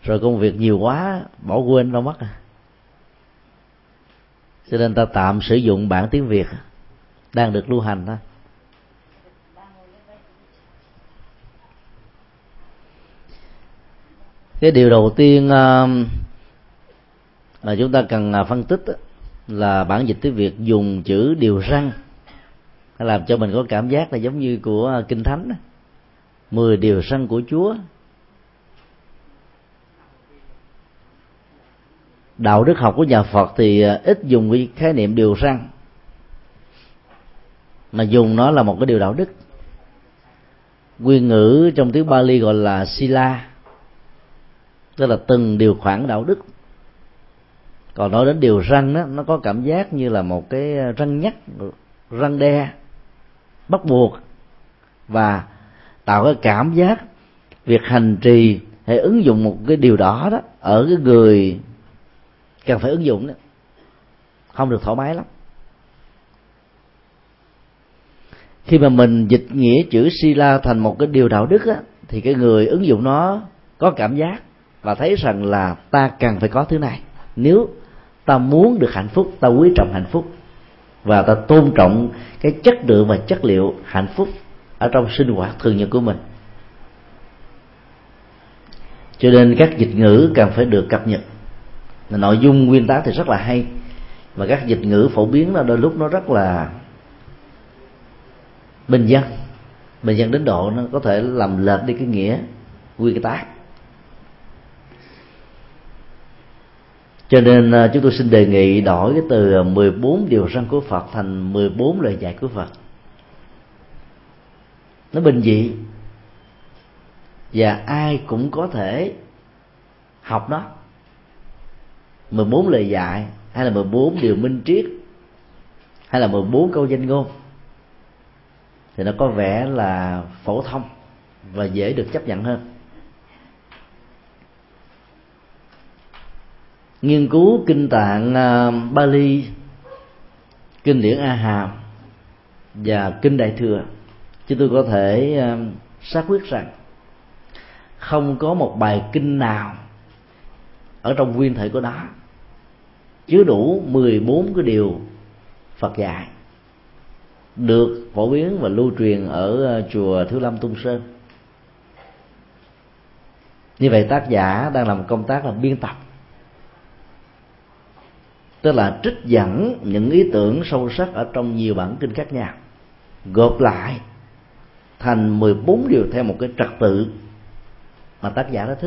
rồi công việc nhiều quá bỏ quên đâu mất. Cho nên ta tạm sử dụng bản tiếng Việt đang được lưu hành thôi. Cái điều đầu tiên mà chúng ta cần phân tích là bản dịch tiếng Việt dùng chữ điều răn, làm cho mình có cảm giác là giống như của Kinh Thánh, 10 điều răn của Chúa. Đạo đức học của nhà Phật thì ít dùng cái khái niệm điều răn, mà dùng nó là một cái điều đạo đức. Nguyên ngữ trong tiếng Pali gọi là sila, tức là từng điều khoản đạo đức. Còn nói đến điều răn đó, nó có cảm giác như là một cái răn nhắc, răn đe, bắt buộc, và tạo cái cảm giác việc hành trì hay ứng dụng một cái điều đó đó ở cái người cần phải ứng dụng đó không được thoải mái lắm. Khi mà mình dịch nghĩa chữ sila thành một cái điều đạo đức á, thì cái người ứng dụng nó có cảm giác và thấy rằng là ta cần phải có thứ này nếu ta muốn được hạnh phúc, ta quý trọng hạnh phúc và ta tôn trọng cái chất lượng và chất liệu hạnh phúc ở trong sinh hoạt thường nhật của mình. Cho nên các dịch ngữ cần phải được cập nhật. Nội dung nguyên tắc thì rất là hay, mà các dịch ngữ phổ biến là đôi lúc nó rất là bình dân đến độ nó có thể làm lệch đi cái nghĩa nguyên tác. Cho nên chúng tôi xin đề nghị đổi cái từ 14 điều răn của Phật thành 14 lời dạy của Phật. Nó bình dị và ai cũng có thể học nó. 14 lời dạy hay là 14 điều minh triết hay là 14 câu danh ngôn thì nó có vẻ là phổ thông và dễ được chấp nhận hơn. Nghiên cứu kinh tạng Pali, kinh điển A Hàm và kinh Đại Thừa, chúng tôi có thể xác quyết rằng không có một bài kinh nào ở trong nguyên thể của nó chứa đủ 14 cái điều Phật dạy được phổ biến và lưu truyền ở chùa Thiếu Lâm Tung Sơn. Như vậy tác giả đang làm công tác là biên tập, tức là trích dẫn những ý tưởng sâu sắc ở trong nhiều bản kinh khác nhau, gộp lại thành 14 điều theo một cái trật tự mà tác giả đã thích.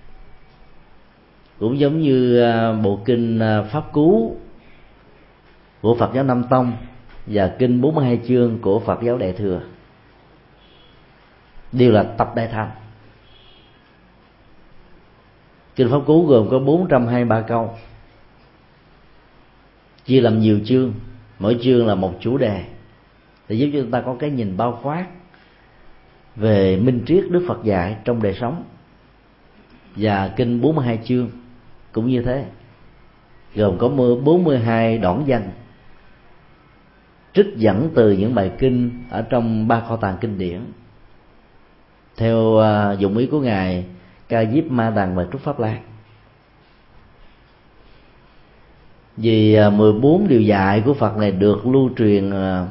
Cũng giống như bộ kinh Pháp Cú của Phật giáo Nam Tông và kinh 42 chương của Phật giáo Đại Thừa đều là tập đại thành. Kinh Pháp Cú gồm có 423 câu, chia làm nhiều chương, mỗi chương là một chủ đề để giúp cho chúng ta có cái nhìn bao quát về minh triết Đức Phật dạy trong đời sống. Và kinh 42 chương cũng như thế, gồm có 42 đoạn văn trích dẫn từ những bài kinh ở trong ba kho tàng kinh điển theo dụng ý của ngài Ca Diếp Ma Đằng và Trúc Pháp Lan. Vì 14 điều dạy của Phật này được lưu truyền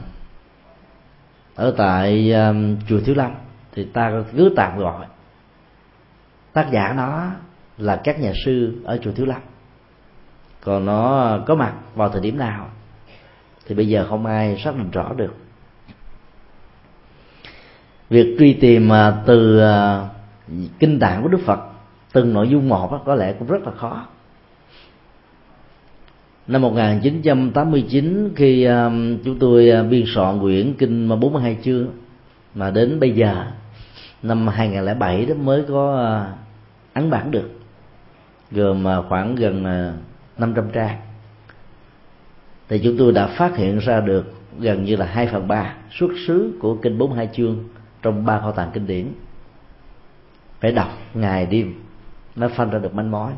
ở tại chùa Thiếu Lâm, thì ta cứ tạm gọi tác giả nó là các nhà sư ở chùa Thiếu Lâm. Còn nó có mặt vào thời điểm nào thì bây giờ không ai xác định rõ được. Việc truy tìm từ kinh tạng của Đức Phật từng nội dung một có lẽ cũng rất là khó. Năm 1989 khi chúng tôi biên soạn quyển kinh 42 chương, mà đến bây giờ năm 2007 đó mới có ấn bản được, gồm khoảng gần 500 trang, thì chúng tôi đã phát hiện ra được gần như là 2/3 xuất xứ của kinh 42 chương trong ba kho tàng kinh điển. Phải đọc ngày đêm mới phân ra được manh mối.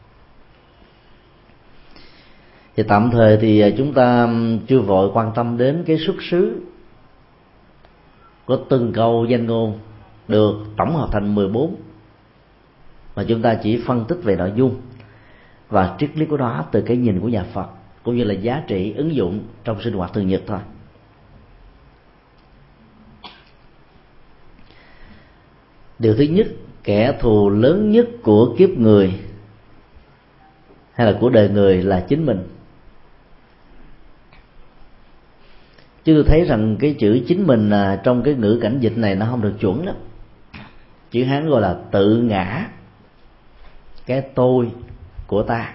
Thì tạm thời thì chúng ta chưa vội quan tâm đến cái xuất xứ của từng câu danh ngôn được tổng hợp thành 14, mà chúng ta chỉ phân tích về nội dung và triết lý của nó từ cái nhìn của nhà Phật, cũng như là giá trị ứng dụng trong sinh hoạt thường nhật thôi. Điều thứ nhất, kẻ thù lớn nhất của kiếp người hay là của đời người là chính mình. Chứ tôi thấy rằng cái chữ chính mình trong cái ngữ cảnh dịch này nó không được chuẩn lắm. Chữ Hán gọi là tự ngã, cái tôi của ta,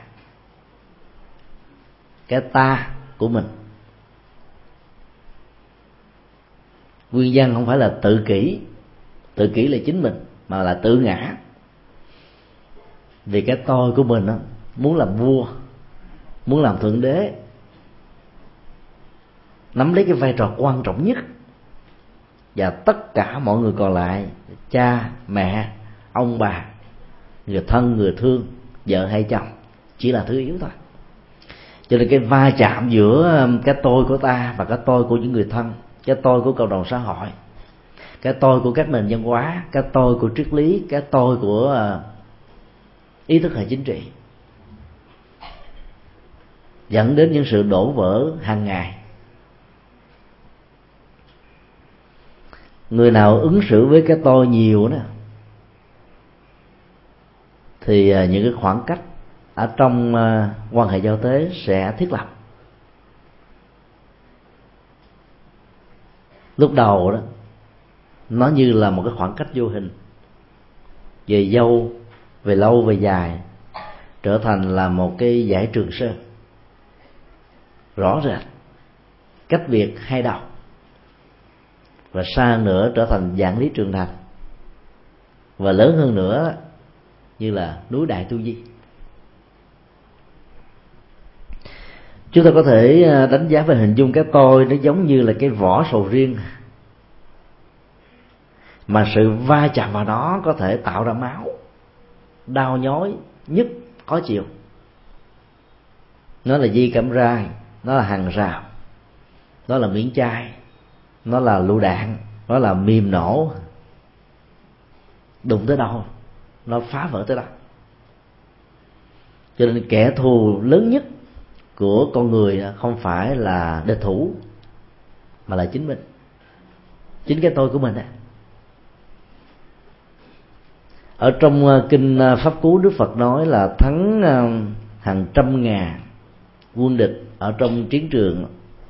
cái ta của mình. Nguyên văn không phải là tự kỷ là chính mình, mà là tự ngã. Vì cái tôi của mình đó, muốn làm vua, muốn làm thượng đế, nắm lấy cái vai trò quan trọng nhất, và tất cả mọi người còn lại, cha, mẹ, ông bà, người thân, người thương, vợ hay chồng, chỉ là thứ yếu thôi. Cho nên cái va chạm giữa cái tôi của ta và cái tôi của những người thân, cái tôi của cộng đồng xã hội, cái tôi của các nền văn hóa, cái tôi của triết lý, cái tôi của ý thức hệ chính trị, dẫn đến những sự đổ vỡ hàng ngày. Người nào ứng xử với cái tôi nhiều đó thì những cái khoảng cách ở trong quan hệ giao tế sẽ thiết lập. Lúc đầu đó nó như là một cái khoảng cách vô hình, về lâu về dài trở thành là một cái dải Trường Sơn rõ rệt, cách biệt hai đầu, và xa nữa trở thành vạn lý trường thành, và lớn hơn nữa như là núi Đại Tu Di. Chúng ta có thể đánh giá và hình dung cái tôi nó giống như là cái vỏ sầu riêng, mà sự va chạm vào nó có thể tạo ra máu, đau nhói, nhức, khó chịu. Nó là di cảm rai, nó là hàng rào, nó là miếng chai, nó là lựu đạn, nó là mìn nổ. Đụng tới đâu nó phá vỡ tới đó. Cho nên kẻ thù lớn nhất của con người không phải là địch thủ, mà là chính mình, chính cái tôi của mình. Ở trong kinh Pháp Cú, Đức Phật nói là thắng hàng trăm ngàn quân địch ở trong chiến trường,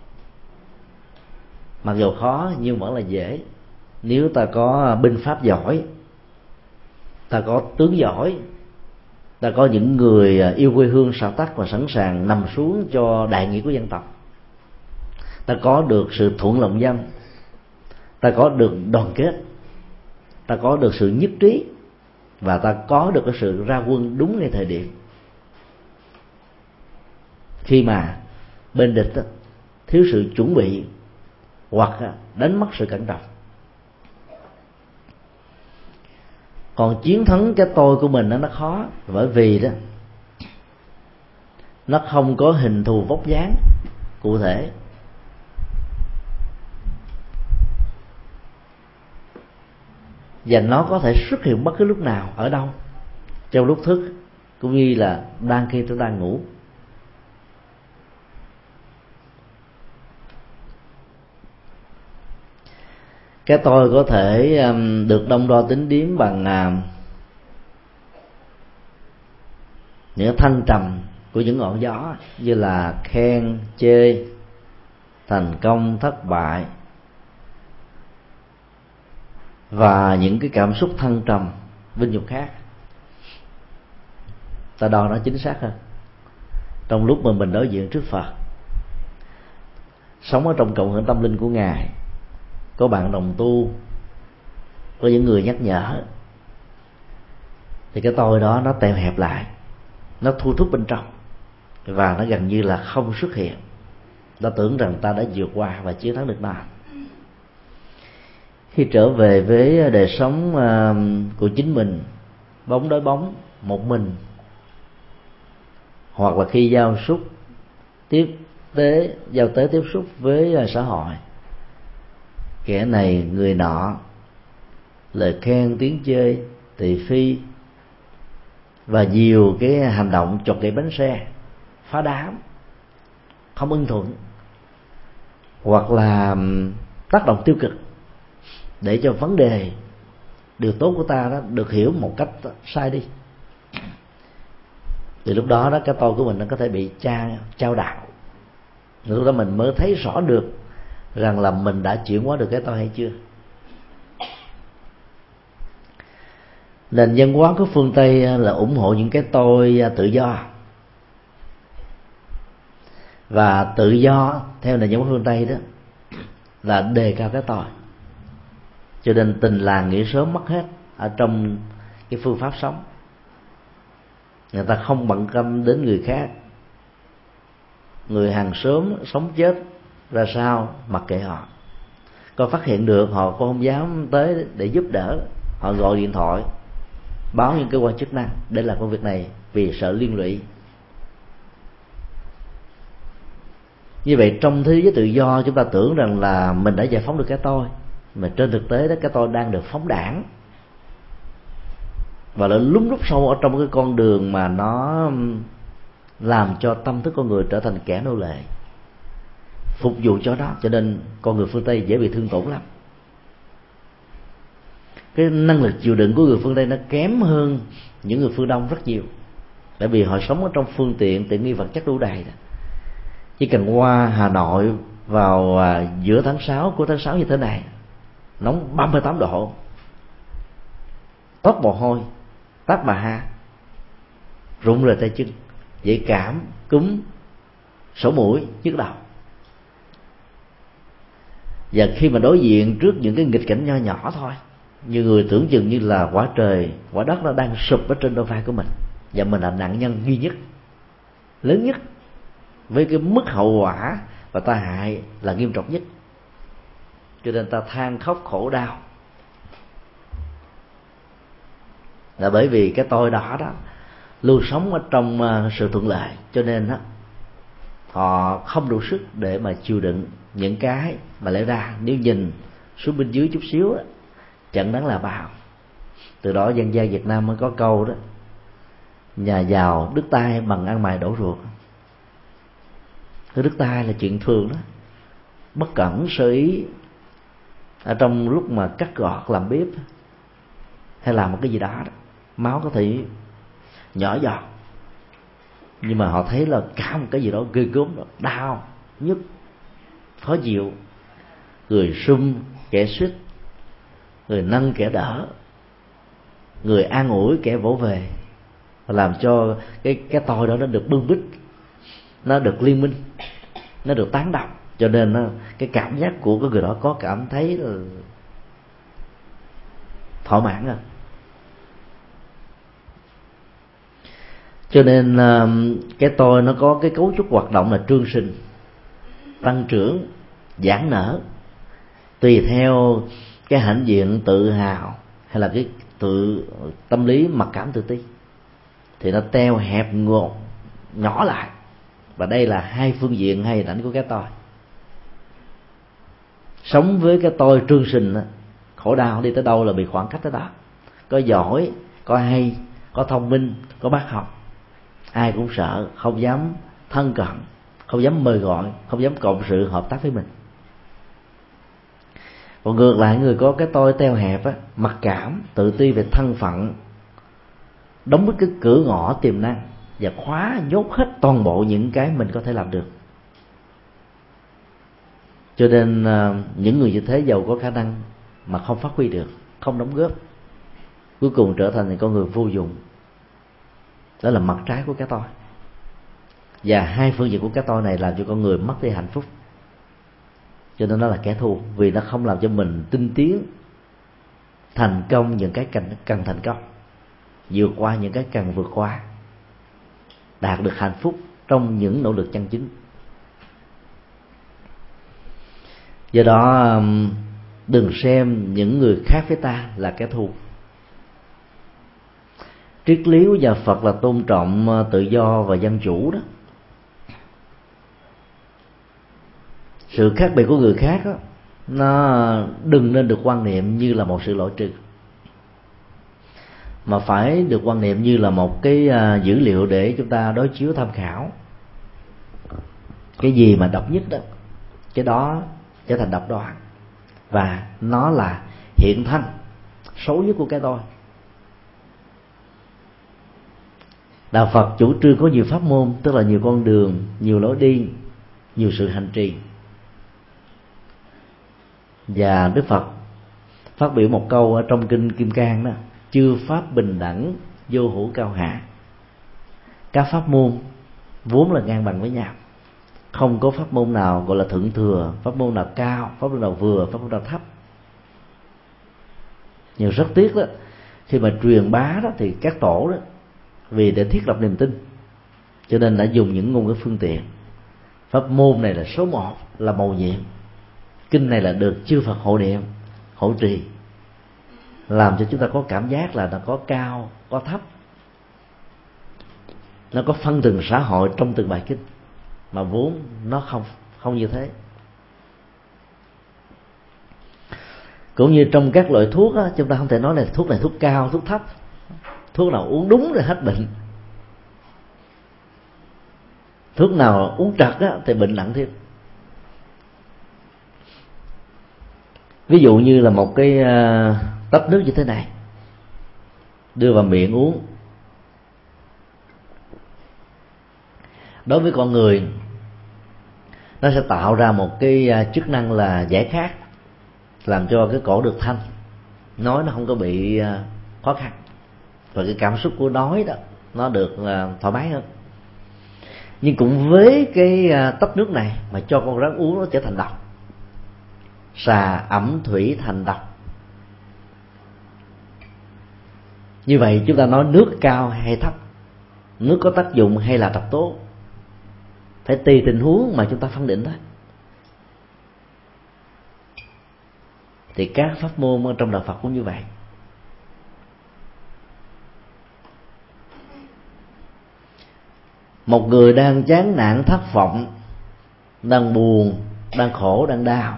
mặc dù khó nhưng vẫn là dễ, nếu ta có binh pháp giỏi, ta có tướng giỏi, ta có những người yêu quê hương sâu sắc và sẵn sàng nằm xuống cho đại nghĩa của dân tộc, ta có được sự thuận lòng dân, ta có được đoàn kết, ta có được sự nhất trí, và ta có được cái sự ra quân đúng ngay thời điểm. Khi mà bên địch thiếu sự chuẩn bị hoặc đánh mất sự cẩn trọng. Còn chiến thắng cái tôi của mình nó khó, bởi vì đó nó không có hình thù vóc dáng cụ thể, và nó có thể xuất hiện bất cứ lúc nào, ở đâu, trong lúc thức cũng như là đang khi chúng ta ngủ. Cái tôi có thể được đong đo tính điếm bằng những thăng trầm của những ngọn gió, như là khen, chê, thành công, thất bại, và những cái cảm xúc thăng trầm vinh nhục khác. Ta đo nó chính xác hơn. Trong lúc mà mình đối diện trước Phật, sống ở trong cộng hưởng tâm linh của Ngài, có bạn đồng tu, có những người nhắc nhở, thì cái tôi đó nó teo hẹp lại, nó thu thúc bên trong, và nó gần như là không xuất hiện. Ta tưởng rằng ta đã vượt qua và chiến thắng được nó. Khi trở về với đời sống của chính mình, bóng đối bóng, một mình, hoặc là khi giao tế tiếp xúc với xã hội, kẻ này người nọ, lời khen tiếng chê, thị phi, và nhiều cái hành động chọc gãy bánh xe, phá đám, không ưng thuận, hoặc là tác động tiêu cực để cho vấn đề điều tốt của ta đó được hiểu một cách sai đi, thì lúc đó cái tôi của mình nó có thể bị chao đảo. Lúc đó mình mới thấy rõ được rằng là mình đã chuyển hóa được cái tôi hay chưa. Nền văn hóa của phương Tây là ủng hộ những cái tôi tự do, và tự do theo nền văn hóa phương Tây đó là đề cao cái tôi, cho nên tình làng nghĩa xóm mất hết ở trong cái phương pháp sống. Người ta không bận tâm đến người khác, người hàng xóm sống chết ra sao mặc kệ họ. Có phát hiện được họ cũng không dám tới để giúp đỡ, họ gọi điện thoại báo những cơ quan chức năng để làm công việc này vì sợ liên lụy. Như vậy trong thế giới tự do, chúng ta tưởng rằng là mình đã giải phóng được cái tôi, mà trên thực tế đó cái tôi đang được phóng đãng, và nó lún rút sâu ở trong cái con đường mà nó làm cho tâm thức con người trở thành kẻ nô lệ phục vụ cho đó. Cho nên con người phương Tây dễ bị thương tổn lắm. Cái năng lực chịu đựng của người phương Tây nó kém hơn những người phương Đông rất nhiều, tại vì họ sống ở trong phương tiện tiện nghi vật chất đủ đầy. Chỉ cần qua Hà Nội vào giữa tháng 6, cuối tháng 6 như thế này, nóng 38 độ, toát mồ hôi, tát bà ha, rụng rời tay chân, dễ cảm, cúm, sổ mũi, nhức đầu. Và khi mà đối diện trước những cái nghịch cảnh nho nhỏ thôi, như người tưởng chừng như là quả trời, quả đất nó đang sụp ở trên đôi vai của mình, và mình là nạn nhân duy nhất, lớn nhất, với cái mức hậu quả và tai hại là nghiêm trọng nhất, cho nên ta than khóc khổ đau. Là bởi vì cái tôi đó luôn sống ở trong sự thuận lợi, cho nên họ không đủ sức để mà chịu đựng những cái mà lẽ ra nếu nhìn xuống bên dưới chút xíu đó, chẳng đáng là bao. Từ đó dân gian Việt Nam mới có câu đó: nhà giàu đứt tay bằng ăn mày đổ ruột. Cái đứt tay là chuyện thường đó, bất cẩn sơ ý ở trong lúc mà cắt gọt làm bếp hay làm một cái gì đó, máu có thể nhỏ giọt, nhưng mà họ thấy là cả một cái gì đó ghê gớm, đau nhức khó chịu, người sum kẻ suýt, người nâng kẻ đỡ, người an ủi kẻ vỗ về, làm cho cái tôi đó nó được bưng bít, nó được liên minh, nó được tán đồng. Cho nên cái cảm giác của cái người đó có cảm thấy là thỏa mãn rồi. Cho nên cái tôi nó có cái cấu trúc hoạt động là trương sinh, tăng trưởng, giãn nở, tùy theo cái hãnh diện tự hào hay là cái tâm lý mặc cảm tự ti, thì nó teo hẹp ngột nhỏ lại. Và đây là hai phương diện, hai hình ảnh của cái tôi. Sống với cái tôi trương sinh, khổ đau đi tới đâu là bị khoảng cách tới đó. Có giỏi, có hay, có thông minh, có bác học, ai cũng sợ, không dám thân cận, không dám mời gọi, không dám cộng sự hợp tác với mình. Còn ngược lại, người có cái tôi teo hẹp mặc cảm, tự ti về thân phận, đóng với cái cửa ngõ tiềm năng và khóa nhốt hết toàn bộ những cái mình có thể làm được. Cho nên những người như thế giàu có khả năng mà không phát huy được, không đóng góp, cuối cùng trở thành những con người vô dụng. Đó là mặt trái của cái tôi. Và hai phương diện của cái tôi này làm cho con người mất đi hạnh phúc. Cho nên nó là kẻ thù, vì nó không làm cho mình tinh tiến, thành công những cái cần thành công, vượt qua những cái cần vượt qua, đạt được hạnh phúc trong những nỗ lực chân chính. Do đó đừng xem những người khác với ta là kẻ thù. Triết lý của nhà Phật là tôn trọng tự do và dân chủ đó. Sự khác biệt của người khác đó, nó đừng nên được quan niệm như là một sự loại trừ. mà phải được quan niệm như là một cái dữ liệu để chúng ta đối chiếu tham khảo. Cái gì mà độc nhất đó, cái đó trở thành độc đoán, và nó là hiện thân xấu nhất của cái tôi. Đạo Phật chủ trương có nhiều pháp môn, tức là nhiều con đường, nhiều lối đi, nhiều sự hành trì. Và Đức Phật phát biểu một câu ở trong kinh Kim Cang đó: chư pháp bình đẳng, vô hữu cao hạ. Các pháp môn vốn là ngang bằng với nhau, không có pháp môn nào gọi là thượng thừa, pháp môn nào cao, pháp môn nào vừa, pháp môn nào thấp. Nhưng rất tiếc đó, khi mà truyền bá đó thì các tổ đó, vì để thiết lập niềm tin, cho nên đã dùng những ngôn ngữ phương tiện. Pháp môn này là số 1, là mầu nhiệm. Kinh này là được chư Phật hộ niệm, hộ trì, làm cho chúng ta có cảm giác là nó có cao, có thấp, nó có phân từng xã hội trong từng bài kinh, mà vốn nó không như thế. Cũng như trong các loại thuốc á, chúng ta không thể nói là thuốc này thuốc cao, thuốc thấp. Thuốc nào uống đúng rồi hết bệnh, thuốc nào uống trật á, thì bệnh nặng thêm. Ví dụ như là một cái tách nước như thế này, đưa vào miệng uống, đối với con người nó sẽ tạo ra một cái chức năng là giải khát, làm cho cái cổ được thanh, nói nó không có bị khó khăn, và cái cảm xúc của nói đó nó được thoải mái hơn. Nhưng cũng với cái tách nước này mà cho con rắn uống, nó trở thành độc. Xà ẩm thủy thành độc. Như vậy chúng ta nói nước cao hay thấp, nước có tác dụng hay là độc tố, phải tùy tình huống mà chúng ta phân định đó. Thì các pháp môn ở trong đạo Phật cũng như vậy. Một người đang chán nản thất vọng, đang buồn, đang khổ, đang đau,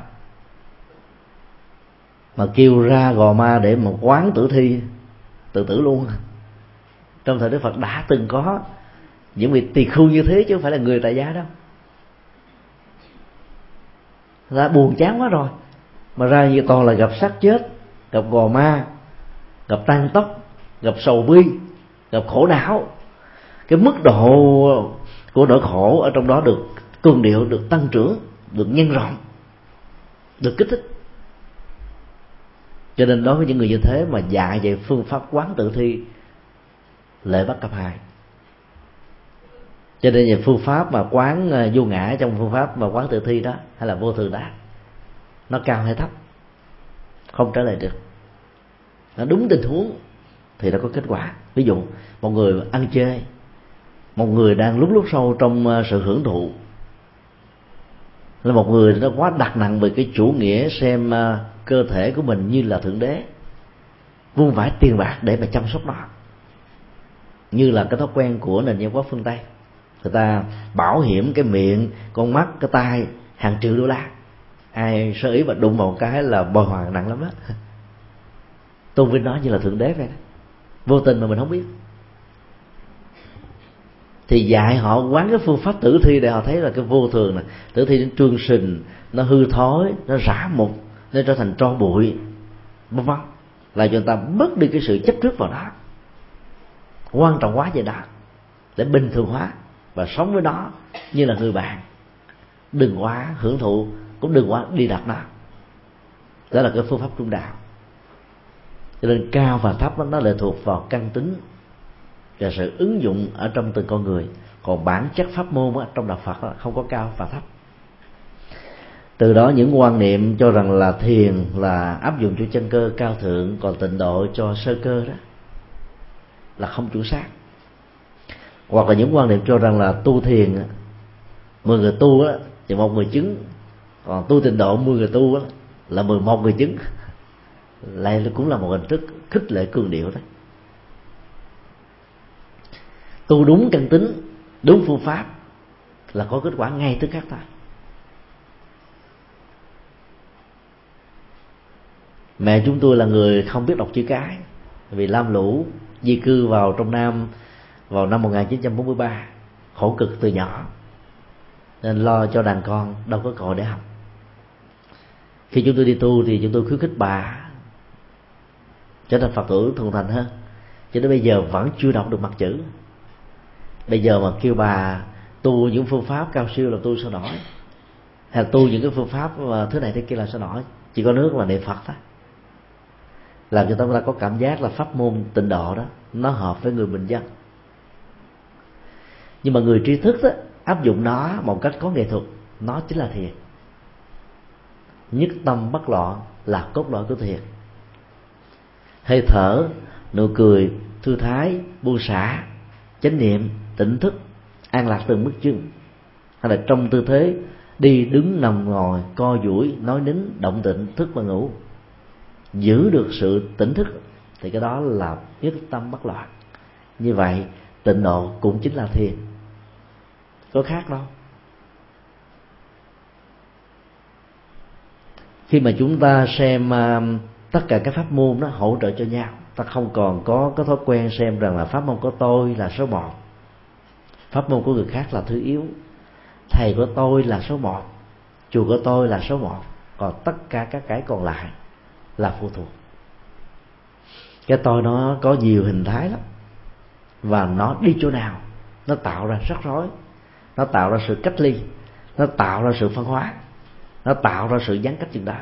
mà kêu ra Gò Ma để mà quán tử thi, tự tử luôn. Trong thời Đức Phật đã từng có những vị tỳ khưu như thế, chứ không phải là người tại gia đâu. Ra buồn chán quá rồi mà ra như toàn là gặp xác chết, gặp Gò Ma, gặp tang tóc, gặp sầu bi, gặp khổ não. Cái mức độ của nỗi khổ ở trong đó được cường điệu, được tăng trưởng, được nhân rộng, được kích thích. Cho nên đối với những người như thế mà dạy về phương pháp quán tự thi, lệ bất cập hại. Cho nên về phương pháp mà quán vô ngã, trong phương pháp mà quán tự thi đó, hay là vô thường đó, nó cao hay thấp không trả lời được. Nó đúng tình huống thì nó có kết quả. Ví dụ một người ăn chơi, một người đang lúc sâu trong sự hưởng thụ, là một người nó quá đặt nặng về cái chủ nghĩa xem cơ thể của mình như là thượng đế, vung vãi tiền bạc để mà chăm sóc nó, như là cái thói quen của nền văn hóa phương Tây. Người ta bảo hiểm cái miệng, con mắt, cái tai hàng triệu đô la, ai sơ ý mà đụng vào một cái là bồi hoàn nặng lắm đó. Tôn vinh nó như là thượng đế vậy đó, vô tình mà mình không biết. Thì dạy họ quán cái phương pháp tử thi để họ thấy là cái vô thường này, tử thi nó trương sình, nó hư thối, nó rã mục, nó trở thành tro bụi, vân vân, là cho người ta bớt đi cái sự chấp trước vào đó, quan trọng quá về đó, để bình thường hóa và sống với nó như là người bạn. Đừng quá hưởng thụ, cũng đừng quá đi đặt nó. Đó là cái phương pháp trung đạo. Cho nên cao và thấp nó lệ thuộc vào căn tính và sự ứng dụng ở trong từng con người. Còn bản chất pháp môn trong đạo Phật không có cao và thấp. Từ đó những quan niệm cho rằng là thiền là áp dụng cho chân cơ cao thượng, còn tịnh độ cho sơ cơ đó là không chuẩn xác. Hoặc là những quan niệm cho rằng là tu thiền 10 người tu á, thì 1 người chứng, còn tu tịnh độ 10 người tu á, là 11 người chứng. Lại cũng là một hình thức khích lệ cường điệu đó. Tu đúng căn tính, đúng phương pháp là có kết quả ngay tức khắc thôi. Mẹ chúng tôi là người không biết đọc chữ cái, vì lam lũ di cư vào trong Nam vào năm 1943, khổ cực từ nhỏ nên lo cho đàn con đâu có cơ hội để học. Khi chúng tôi đi tu thì chúng tôi khuyến khích bà trở thành Phật tử thuần thành hơn, cho đến bây giờ vẫn chưa đọc được mặt chữ. Bây giờ mà kêu bà tu những phương pháp cao siêu là tu sao nổi, hay là tu những cái phương pháp mà thứ này thế kia là sao nổi. Chỉ có nước là niệm Phật thôi, làm cho chúng ta có cảm giác là pháp môn tịnh độ đó nó hợp với người bình dân. Nhưng mà người tri thức đó, áp dụng nó một cách có nghệ thuật, nó chính là thiền. Nhất tâm bất loạn là cốt lõi của thiền. Hơi thở, nụ cười, thư thái, buông xả, chánh niệm, tỉnh thức, an lạc từng bước chân, hay là trong tư thế đi đứng nằm ngồi, co duỗi, nói nín, động tịnh, thức và ngủ, giữ được sự tỉnh thức, thì cái đó là nhất tâm bất loạn. Như vậy tịnh độ cũng chính là thiền, có khác đâu. Khi mà chúng ta xem tất cả các pháp môn nó hỗ trợ cho nhau, ta không còn có cái thói quen xem rằng là pháp môn của tôi là số một, pháp môn của người khác là thứ yếu, thầy của tôi là số một, chùa của tôi là số một, còn tất cả các cái còn lại là phụ thuộc. Cái tôi nó có nhiều hình thái lắm, và nó đi chỗ nào nó tạo ra rắc rối, nó tạo ra sự cách ly, nó tạo ra sự phân hóa, nó tạo ra sự gián cách chừng đó.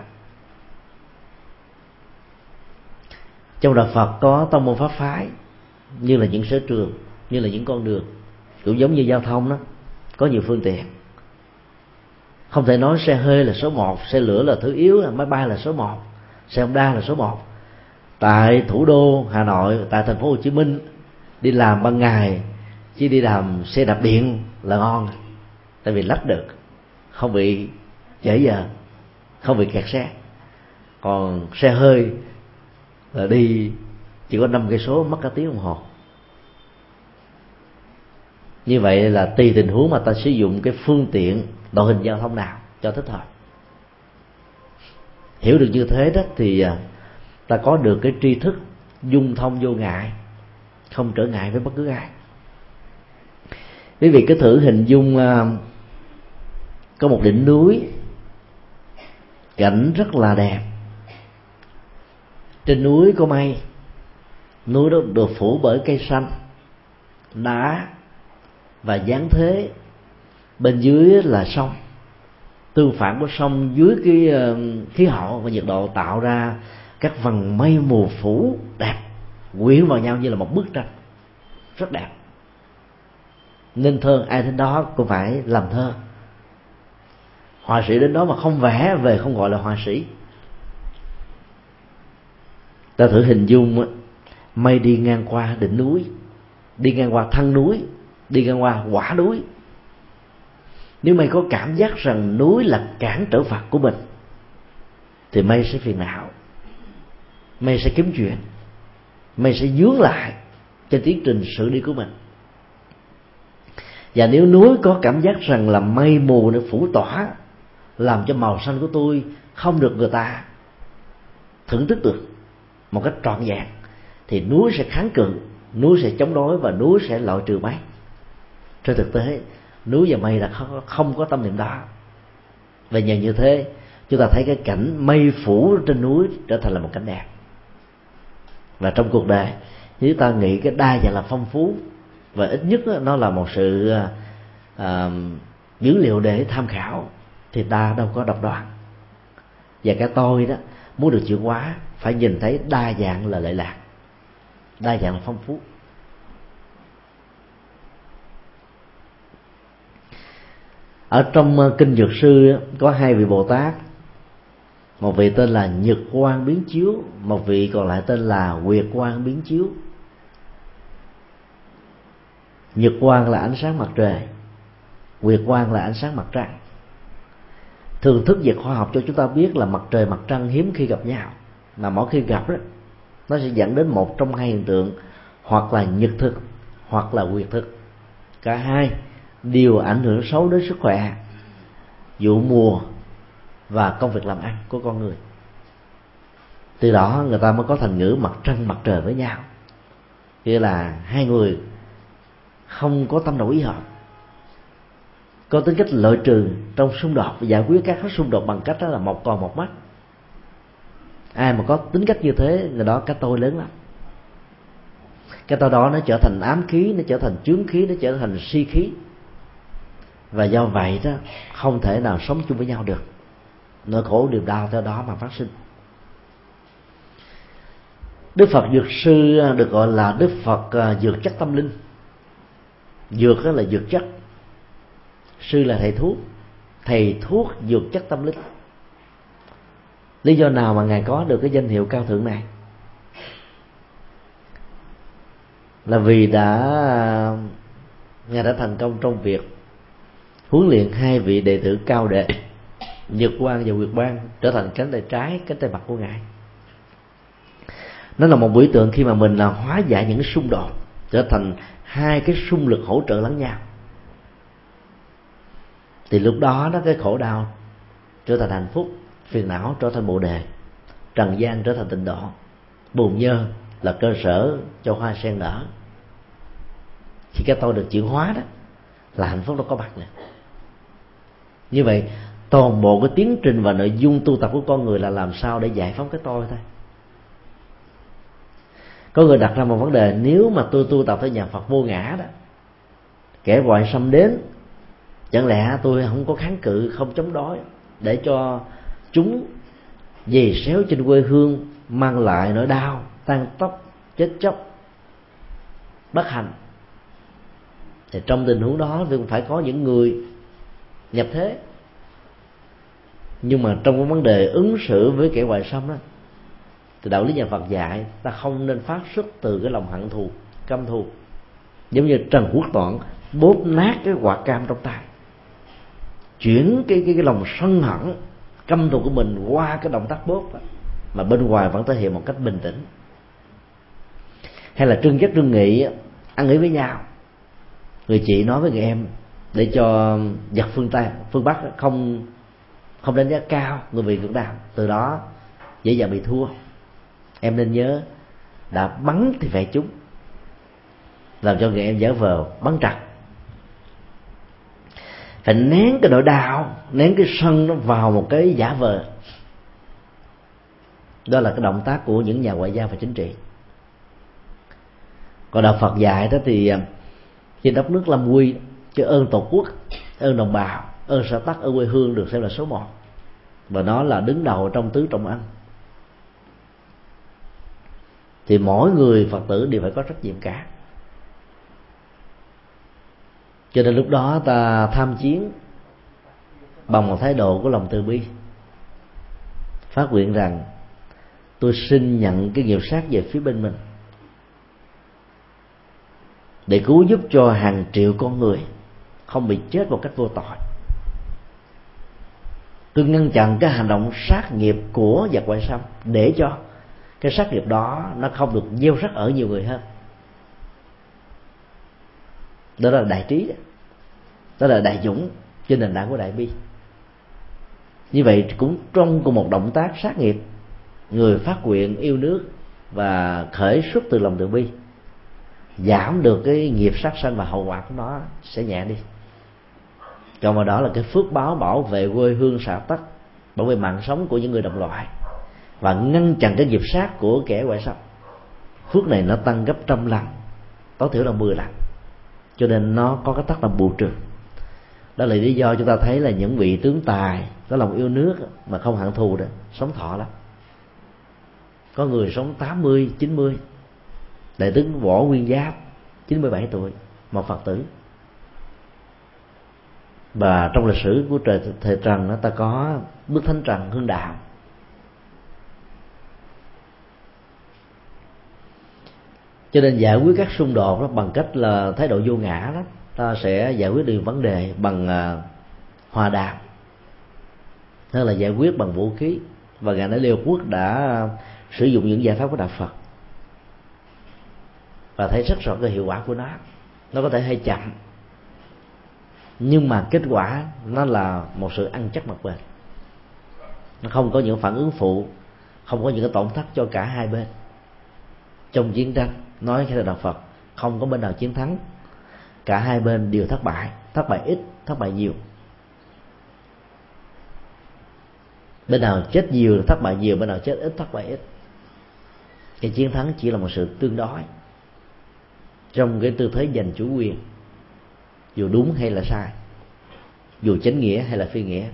Trong đạo Phật có tông môn pháp phái như là những sở trường, như là những con đường, cũng giống như giao thông đó, có nhiều phương tiện. Không thể nói xe hơi là số 1, xe lửa là thứ yếu, là máy bay là số 1, xe Honda là số 1. Tại thủ đô Hà Nội, tại thành phố Hồ Chí Minh, đi làm ban ngày chỉ đi làm xe đạp điện là ngon, tại vì lách được, không bị trễ giờ, không bị kẹt xe. Còn xe hơi là đi chỉ có 5 cây số, mất cả tiếng đồng hồ. Như vậy là tùy tình huống mà ta sử dụng cái phương tiện đội hình giao thông nào cho thích hợp. Hiểu được như thế đó thì ta có được cái tri thức dung thông vô ngại, không trở ngại với bất cứ ai. Quý vị cứ thử hình dung có một đỉnh núi, cảnh rất là đẹp, trên núi có mây, núi đó được phủ bởi cây xanh, đá và dáng thế, bên dưới là sông. Tương phản của sông dưới cái khí hậu và nhiệt độ tạo ra các vầng mây mù phủ đẹp quyện vào nhau như là một bức tranh rất đẹp. Nên thơ ai đến đó cũng phải làm thơ. Họa sĩ đến đó mà không vẽ về không gọi là họa sĩ. Ta thử hình dung mây đi ngang qua đỉnh núi, đi ngang qua thân núi, đi ngang qua quả núi. Nếu mây có cảm giác rằng núi là cản trở Phật của mình thì mây sẽ phiền não, mây sẽ kiếm chuyện, mây sẽ dướng lại trên tiến trình sự đi của mình. Và nếu núi có cảm giác rằng là mây mù nó phủ tỏa, làm cho màu xanh của tôi không được người ta thưởng thức được một cách trọn vẹn, thì núi sẽ kháng cự, núi sẽ chống đối và núi sẽ loại trừ mây. Trên thực tế núi và mây là không có tâm niệm đó. Và nhờ như thế chúng ta thấy cái cảnh mây phủ trên núi trở thành là một cảnh đẹp. Và trong cuộc đời nếu ta nghĩ cái đa dạng là phong phú, và ít nhất nó là một sự dữ liệu để tham khảo, thì ta đâu có độc đoán. Và cái tôi đó muốn được chuyển hóa phải nhìn thấy đa dạng là lệ lạc, đa dạng là phong phú. Ở trong kinh Dược Sư có hai vị Bồ Tát, một vị tên là Nhật Quang Biến Chiếu, một vị còn lại tên là Nguyệt Quang Biến Chiếu. Nhật quang là ánh sáng mặt trời, nguyệt quang là ánh sáng mặt trăng. Thường thức về khoa học cho chúng ta biết là mặt trời mặt trăng hiếm khi gặp nhau, mà mỗi khi gặp đó nó sẽ dẫn đến một trong hai hiện tượng, hoặc là nhật thực hoặc là nguyệt thực. Cả hai đều ảnh hưởng xấu đến sức khỏe, vụ mùa và công việc làm ăn của con người. Từ đó người ta mới có thành ngữ mặt trăng mặt trời với nhau. nghĩa là hai người không có tâm đầu ý hợp, có tính cách loại trừ trong xung đột và giải quyết các xung đột bằng cách đó là một còn một mắt. Ai mà có tính cách như thế, người đó cái tôi lớn lắm. Cái tôi đó nó trở thành ám khí, nó trở thành chướng khí, nó trở thành si khí, và do vậy đó không thể nào sống chung với nhau được. Nỗi khổ niềm đau theo đó mà phát sinh. Đức Phật Dược Sư được gọi là Đức Phật dược chất tâm linh. Dược đó là dược chất, sư là thầy thuốc dược chất tâm linh. Lý do nào mà ngài có được cái danh hiệu cao thượng này? Là vì ngài đã thành công trong việc huấn luyện hai vị đệ tử cao đệ Nhật Quang và Nguyệt Quang trở thành cánh tay trái, cánh tay mặt của ngài. Nó là một biểu tượng khi mà mình là hóa giải những xung đột, trở thành hai cái xung lực hỗ trợ lẫn nhau, thì lúc đó cái khổ đau trở thành hạnh phúc, phiền não trở thành bồ đề, trần gian trở thành tịnh độ, bùn nhơ là cơ sở cho hoa sen nở. Khi cái tôi được chuyển hóa đó là hạnh phúc nó có mặt nè. Như vậy toàn bộ cái tiến trình và nội dung tu tập của con người là làm sao để giải phóng cái tôi thôi. Có người đặt ra một vấn đề: nếu mà tôi tu tập theo nhà Phật vô ngã đó, kẻ ngoại xâm đến, chẳng lẽ tôi không có kháng cự, không chống đối để cho chúng giày xéo trên quê hương, mang lại nỗi đau, tan tóc, chết chóc, bất hạnh? Thì trong tình huống đó thì cũng phải có những người nhập thế. Nhưng mà trong cái vấn đề ứng xử với kẻ ngoại xâm đó, thì đạo lý nhà Phật dạy ta không nên phát xuất từ cái lòng hận thù, căm thù. Giống như Trần Quốc Toản bóp nát cái quả cam trong tay, chuyển cái lòng sân hận, căm thù của mình qua cái động tác bóp đó, mà bên ngoài vẫn thể hiện một cách bình tĩnh. Hay là Trương Chất Trương Nghị ăn ý với nhau, người chị nói với người em để cho giặc phương Bắc không đánh giá cao người Việt Việt Nam, từ đó dễ dàng bị thua. Em nên nhớ, đã bắn thì phải trúng, làm cho người em giả vờ bắn trật. Phải nén cái nỗi đau, nén cái sân nó vào một cái giả vờ. Đó là cái động tác của những nhà ngoại giao và chính trị. Còn đạo Phật dạy đó thì trên đất nước lâm nguy, chứ ơn tổ quốc, ơn đồng bào, ơn xã tắc, ơn quê hương được xem là số 1, và nó là đứng đầu trong tứ trọng ân. Thì mỗi người Phật tử đều phải có trách nhiệm cả. Cho nên lúc đó ta tham chiến bằng một thái độ của lòng từ bi, phát nguyện rằng tôi xin nhận cái nghiệp sát về phía bên mình, để cứu giúp cho hàng triệu con người không bị chết một cách vô tội. Tôi ngăn chặn cái hành động sát nghiệp của giặc ngoại xâm, để cho cái sát nghiệp đó nó không được gieo rắc ở nhiều người hơn. Đó là đại trí, đó là đại dũng trên nền tảng của đại bi. Như vậy cũng trong cùng một động tác sát nghiệp, người phát nguyện yêu nước và khởi xuất từ lòng từ bi, giảm được cái nghiệp sát sanh và hậu quả của nó sẽ nhẹ đi. Còn vào đó là cái phước báo bảo vệ quê hương xã tắc, bảo vệ mạng sống của những người đồng loại, và ngăn chặn cái nghiệp sát của kẻ ngoại xâm. Phước này nó tăng gấp 100 lần, tối thiểu là 10 lần, cho nên nó có cái tác động bù trừ. Đó là lý do chúng ta thấy là những vị tướng tài có lòng yêu nước mà không hận thù đó sống thọ lắm. Có người sống 80, 90. Đại tướng Võ Nguyên Giáp 97 tuổi, một Phật tử. Và trong lịch sử của thời Trần đó, ta có bức thánh Trần Hưng Đạo. Cho nên giải quyết các xung đột đó bằng cách là thái độ vô ngã đó, ta sẽ giải quyết được vấn đề bằng hòa đàm hơn là giải quyết bằng vũ khí. Và ngài Liên Hợp Quốc đã sử dụng những giải pháp của đạo Phật và thấy rất rõ cái hiệu quả của nó. Nó có thể hơi chậm, nhưng mà kết quả nó là một sự ăn chắc mặt bền. Nó không có những phản ứng phụ, không có những cái tổn thất cho cả hai bên trong chiến tranh nói theo đạo Phật không có bên nào chiến thắng, cả hai bên đều thất bại ít, thất bại nhiều. Bên nào chết nhiều thất bại nhiều, bên nào chết ít thất bại ít. Cái chiến thắng chỉ là một sự tương đối trong cái tư thế giành chủ quyền, dù đúng hay là sai, dù chánh nghĩa hay là phi nghĩa.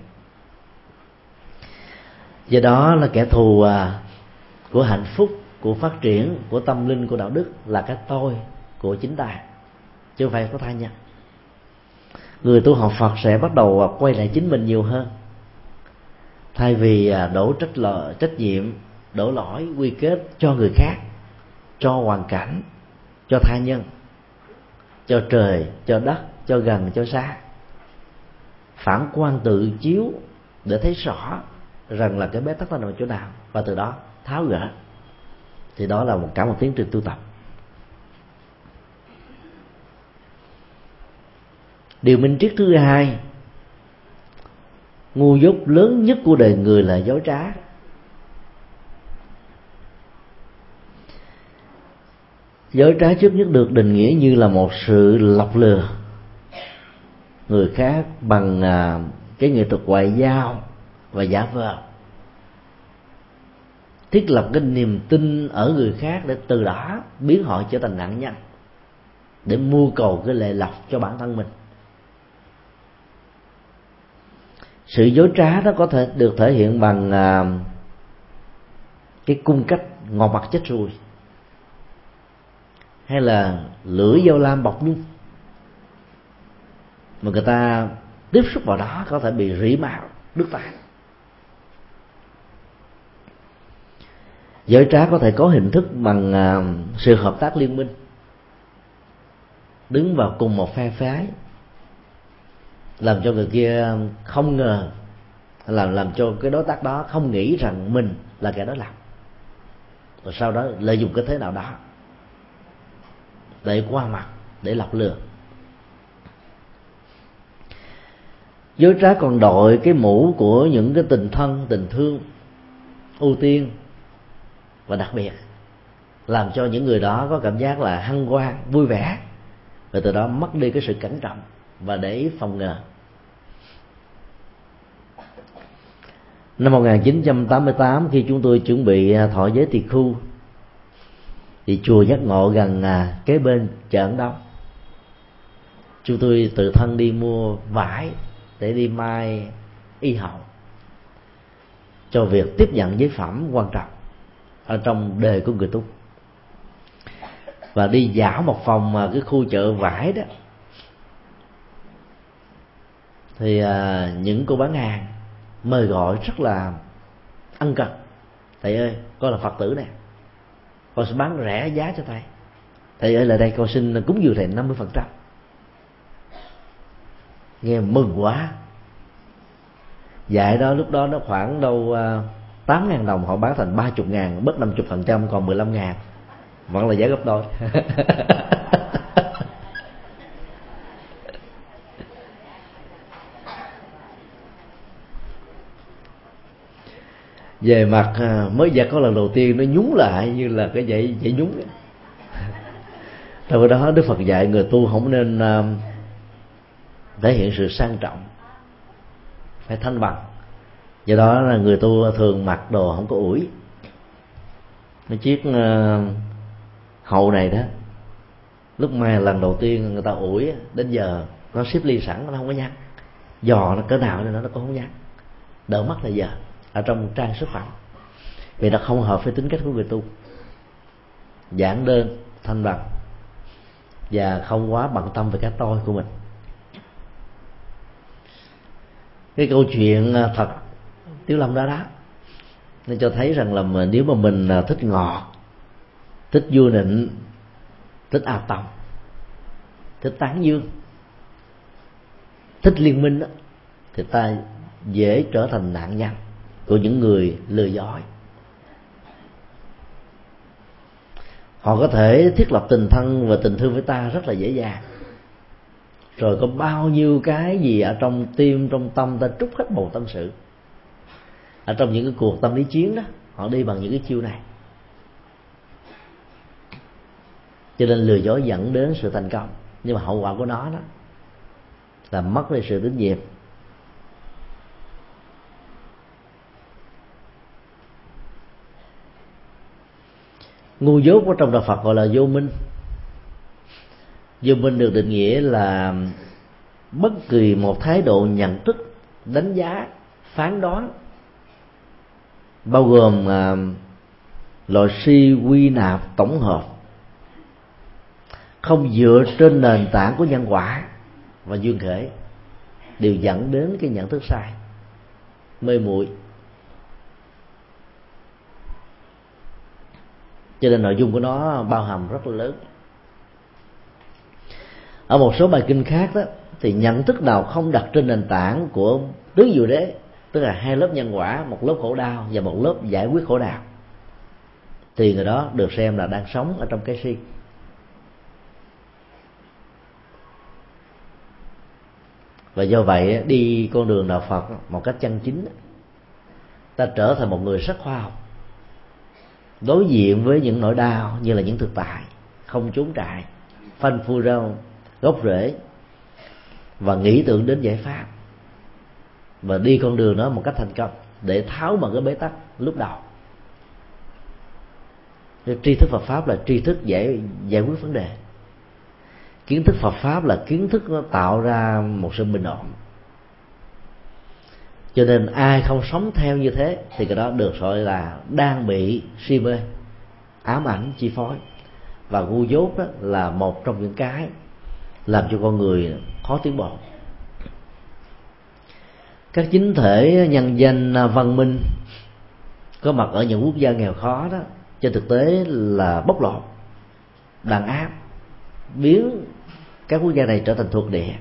Do đó là kẻ thù của hạnh phúc, của phát triển, của tâm linh, của đạo đức là cái tôi của chính ta, chứ không phải có tha nhân. Người tu học Phật sẽ bắt đầu quay lại chính mình nhiều hơn, thay vì đổ trách nhiệm, đổ lỗi, quy kết cho người khác, cho hoàn cảnh, cho tha nhân, cho trời, cho đất, cho gần, cho xa. Phản quan tự chiếu để thấy rõ rằng là cái bế tắc nó nằm ở chỗ nào, và từ đó tháo gỡ. Thì đó là cả một tiến trình tu tập. Điều minh triết thứ hai, ngu dốt lớn nhất của đời người là dối trá. Dối trá trước nhất được định nghĩa như là một sự lọc lừa người khác bằng cái nghệ thuật ngoại giao và giả vờ, thiết lập cái niềm tin ở người khác để từ đó biến họ trở thành nạn nhân, để mưu cầu cái lệ lộc cho bản thân mình. Sự dối trá đó có thể được thể hiện bằng cái cung cách ngọt mặt chết ruồi, hay là lưỡi dao lam bọc nhung, mà người ta tiếp xúc vào đó có thể bị rỉ máu, đứt tay. Dối trá có thể có hình thức bằng sự hợp tác liên minh, đứng vào cùng một phe phái, làm cho người kia không ngờ, làm cho cái đối tác đó không nghĩ rằng mình là kẻ đối lập, rồi sau đó lợi dụng cái thế nào đó để qua mặt, để lọc lừa. Dối trá còn đội cái mũ của những cái tình thân, tình thương ưu tiên và đặc biệt, làm cho những người đó có cảm giác là hân hoan, vui vẻ, rồi từ đó mất đi cái sự cẩn trọng và để ý phòng ngừa. Năm 1988, khi chúng tôi chuẩn bị thọ giới tỳ khu, thì chùa Giác Ngộ gần kế bên chợ Ấn Đông. Chúng tôi tự thân đi mua vải để đi may y hậu cho việc tiếp nhận giới phẩm quan trọng ở trong đời của người tu. Và đi dạo một vòng cái khu chợ vải đó, thì những cô bán hàng mời gọi rất là ân cần: thầy ơi, con là Phật tử nè, con sẽ bán rẻ giá cho thầy. Thầy ơi, lại đây con xin cúng dường thầy 50%. Nghe mừng quá. Dạy đó lúc đó nó khoảng đâu 8.000 đồng, họ bán thành 30.000, bớt 50%, còn 15.000, vẫn là giá gấp đôi. Về mặt mới giặt có lần đầu tiên nó nhúng lại như là cái dãy nhúng ấy. Trong đó Đức Phật dạy người tu không nên thể hiện sự sang trọng, phải thanh bằng. Do đó là người tu thường mặc đồ không có ủi. Cái chiếc hậu này đó, lúc mà lần đầu tiên người ta ủi, đến giờ nó xếp ly sẵn, nó không có nhăn. Giò nó cỡ nào nên nó cũng không nhăn, đỡ mất thời giờ ở trong trang sức phẩm, vì nó không hợp với tính cách của người tu. Giản đơn, thanh bằng và không quá bận tâm về cái tôi của mình. Cái câu chuyện thật Tiếu Lâm đó nó cho thấy rằng là nếu mà mình thích ngọt, thích vua nịnh, thích ào tòng, thích tán dương, thích liên minh đó, thì ta dễ trở thành nạn nhân của những người lừa dối. Họ có thể thiết lập tình thân và tình thương với ta rất là dễ dàng, rồi có bao nhiêu cái gì ở trong tim, trong tâm ta trút hết bầu tâm sự. Ở trong những cái cuộc tâm lý chiến đó, họ đi bằng những cái chiêu này. Cho nên lừa dối dẫn đến sự thành công, nhưng mà hậu quả của nó đó là mất đi sự tín nhiệm. Ngu dốt ở trong đạo Phật gọi là vô minh. Vô minh được định nghĩa là bất kỳ một thái độ nhận thức, đánh giá, phán đoán, bao gồm loại suy quy nạp tổng hợp, không dựa trên nền tảng của nhân quả và duyên khởi, đều dẫn đến cái nhận thức sai, mê muội. Cho nên nội dung của nó bao hàm rất là lớn. Ở một số bài kinh khác đó, thì nhận thức nào không đặt trên nền tảng của tứ diệu đế, tức là hai lớp nhân quả, một lớp khổ đau và một lớp giải quyết khổ đau, thì người đó được xem là đang sống ở trong cái si. Và do vậy đi con đường đạo Phật một cách chân chính, ta trở thành một người rất khoa học, đối diện với những nỗi đau như là những thực tại, không trốn trại, phanh phui ra gốc rễ và nghĩ tưởng đến giải pháp, và đi con đường đó một cách thành công để tháo mở cái bế tắc lúc đầu. Tri thức Phật pháp là tri thức giải quyết vấn đề. Kiến thức Phật pháp là kiến thức nó tạo ra một sự bình ổn. Cho nên ai không sống theo như thế thì cái đó được gọi là đang bị si mê, ám ảnh chi phối. Và ngu dốt đó là một trong những cái làm cho con người khó tiến bộ. Các chính thể nhân danh văn minh có mặt ở những quốc gia nghèo khó đó, trên thực tế là bóc lột, đàn áp, biến các quốc gia này trở thành thuộc địa,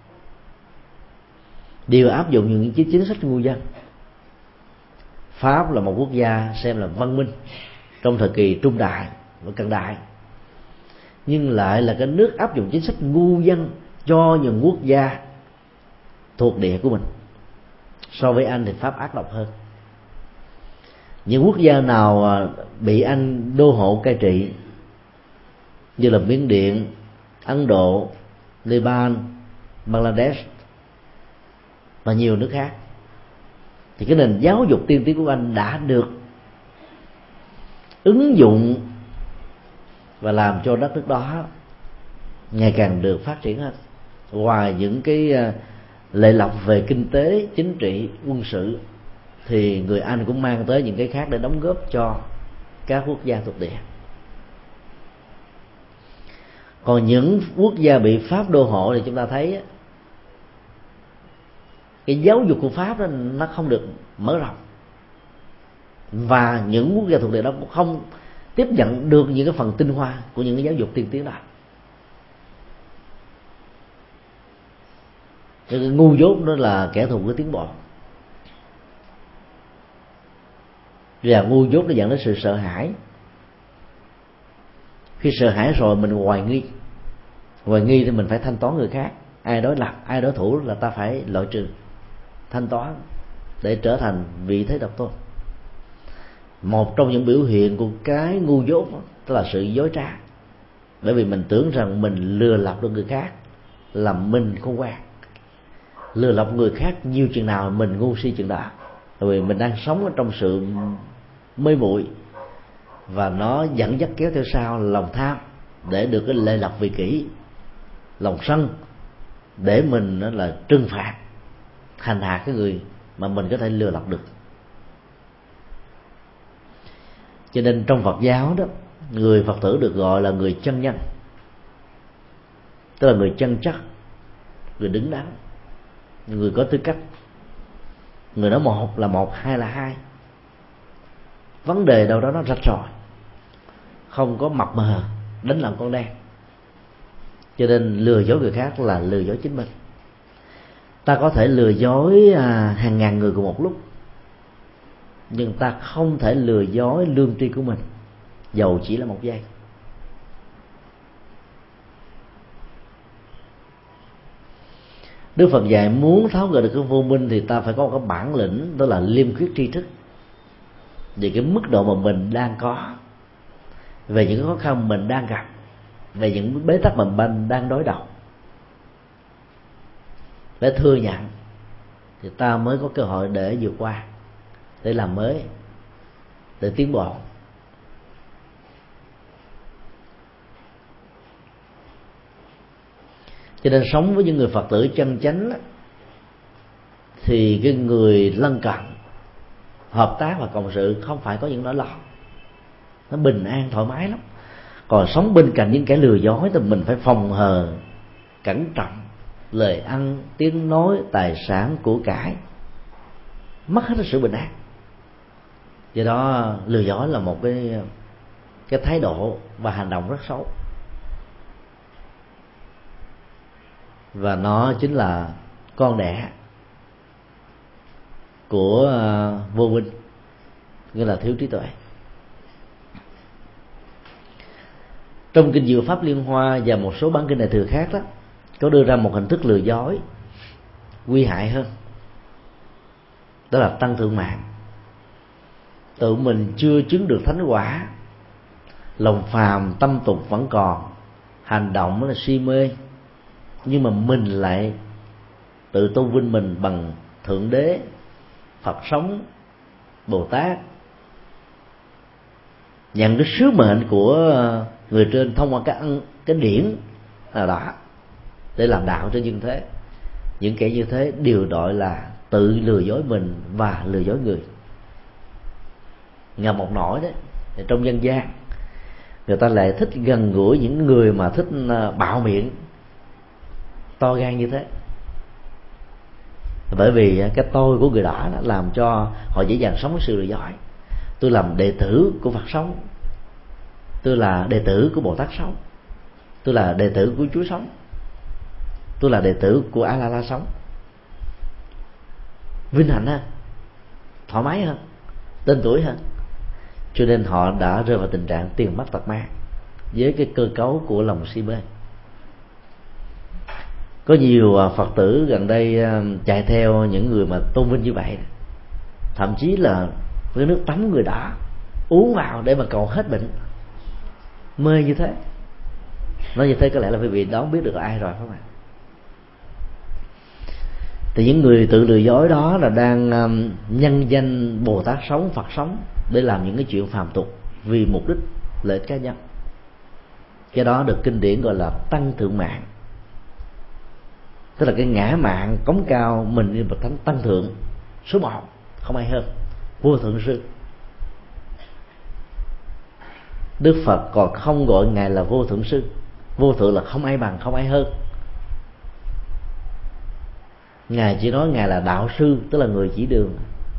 đều áp dụng những chính sách ngu dân. Pháp là một quốc gia xem là văn minh trong thời kỳ trung đại và cận đại, nhưng lại là cái nước áp dụng chính sách ngu dân cho những quốc gia thuộc địa của mình. So với Anh thì Pháp ác độc hơn. Những quốc gia nào bị Anh đô hộ cai trị như là Miến Điện, Ấn Độ, Nepal, Bangladesh và nhiều nước khác, thì cái nền giáo dục tiên tiến của Anh đã được ứng dụng và làm cho đất nước đó ngày càng được phát triển hơn. Ngoài những cái lệ lọc về kinh tế, chính trị, quân sự, thì người Anh cũng mang tới những cái khác để đóng góp cho các quốc gia thuộc địa. Còn những quốc gia bị Pháp đô hộ thì chúng ta thấy cái giáo dục của Pháp đó nó không được mở rộng, và những quốc gia thuộc địa đó cũng không tiếp nhận được những cái phần tinh hoa của những cái giáo dục tiên tiến đó. Cái ngu dốt đó là kẻ thù của tiến bộ. Và ngu dốt nó dẫn đến sự sợ hãi. Khi sợ hãi rồi mình hoài nghi thì mình phải thanh toán người khác. Ai đối lập, ai đối thủ là ta phải loại trừ, thanh toán để trở thành vị thế độc tôn. Một trong những biểu hiện của cái ngu dốt đó là sự dối trá, bởi vì mình tưởng rằng mình lừa lọc được người khác là mình khôn ngoan, lừa lọc người khác nhiều chừng nào mình ngu si chừng đó. Bởi vì mình đang sống ở trong sự mê muội, và nó dẫn dắt kéo theo sau lòng tham để được cái lệ lọc vị kỷ, lòng sân để mình đó là trừng phạt, hành hạ cái người mà mình có thể lừa lọc được. Cho nên trong Phật giáo đó, người Phật tử được gọi là người chân nhân, tức là người chân chất, người đứng đắn, người có tư cách. Người đó một là một, hai là hai. Vấn đề đâu đó nó rạch ròi, không có mập mờ đánh lận con đen. Cho nên lừa dối người khác là lừa dối chính mình. Ta có thể lừa dối hàng ngàn người cùng một lúc, nhưng ta không thể lừa dối lương tri của mình, dầu chỉ là một giây. Đức Phật dạy muốn tháo gỡ được cái vô minh thì ta phải có một cái bản lĩnh, đó là liêm khiết tri thức về cái mức độ mà mình đang có, về những cái khó khăn mình đang gặp, về những bế tắc mà mình đang đối đầu, để thừa nhận, thì ta mới có cơ hội để vượt qua, để làm mới, để tiến bộ. Cho nên sống với những người Phật tử chân chánh thì cái người lân cận hợp tác và cộng sự không phải có những nỗi lo, nó bình an thoải mái lắm. Còn sống bên cạnh những kẻ lừa dối thì mình phải phòng hờ, cẩn trọng, lời ăn, tiếng nói, tài sản, của cải, mất hết sự bình an. Do đó lừa dối là một cái thái độ và hành động rất xấu, và nó chính là con đẻ của vô minh, nghĩa là thiếu trí tuệ. Trong kinh Diệu Pháp Liên Hoa và một số bản kinh Đại thừa khác đó, có đưa ra một hình thức lừa dối nguy hại hơn, đó là tăng thượng mạng. Tự mình chưa chứng được thánh quả, lòng phàm tâm tục vẫn còn, hành động là si mê, nhưng mà mình lại tự tôn vinh mình bằng thượng đế, Phật sống, Bồ Tát, nhận cái sứ mệnh của người trên thông qua cái điển nào đó để làm đạo trên dương thế. Những kẻ như thế đều gọi là tự lừa dối mình và lừa dối người. Ngầm một nỗi đấy, trong dân gian người ta lại thích gần gũi những người mà thích bạo miệng, to gan như thế, bởi vì cái tôi của người đó làm cho họ dễ dàng sống với sự lừa dối. Tôi làm đệ tử của Phật sống, tôi là đệ tử của Bồ Tát sống, tôi là đệ tử của Chúa sống, tôi là đệ tử của A La La sống. Vinh hạnh hơn, thoải mái hơn, tên tuổi hơn. Cho nên họ đã rơi vào tình trạng tiền mất tật mang với cái cơ cấu của lòng si mê. Có nhiều Phật tử gần đây chạy theo những người mà tôn vinh như vậy, thậm chí là cái nước tắm người đã uống vào để mà cầu hết bệnh, mê như thế. Nói như thế có lẽ là quý vị đoán biết được là ai rồi, phải không ạ? Thì những người tự lừa dối đó là đang nhân danh Bồ Tát sống, Phật sống để làm những cái chuyện phàm tục vì mục đích lợi ích cá nhân. Cái đó được kinh điển gọi là tăng thượng mạng, tức là cái ngã mạn cống cao mình như bậc thánh tăng thượng số 1, không ai hơn, vô thượng sư. Đức Phật còn không gọi ngài là vô thượng sư. Vô thượng là không ai bằng, không ai hơn. Ngài chỉ nói ngài là đạo sư, tức là người chỉ đường.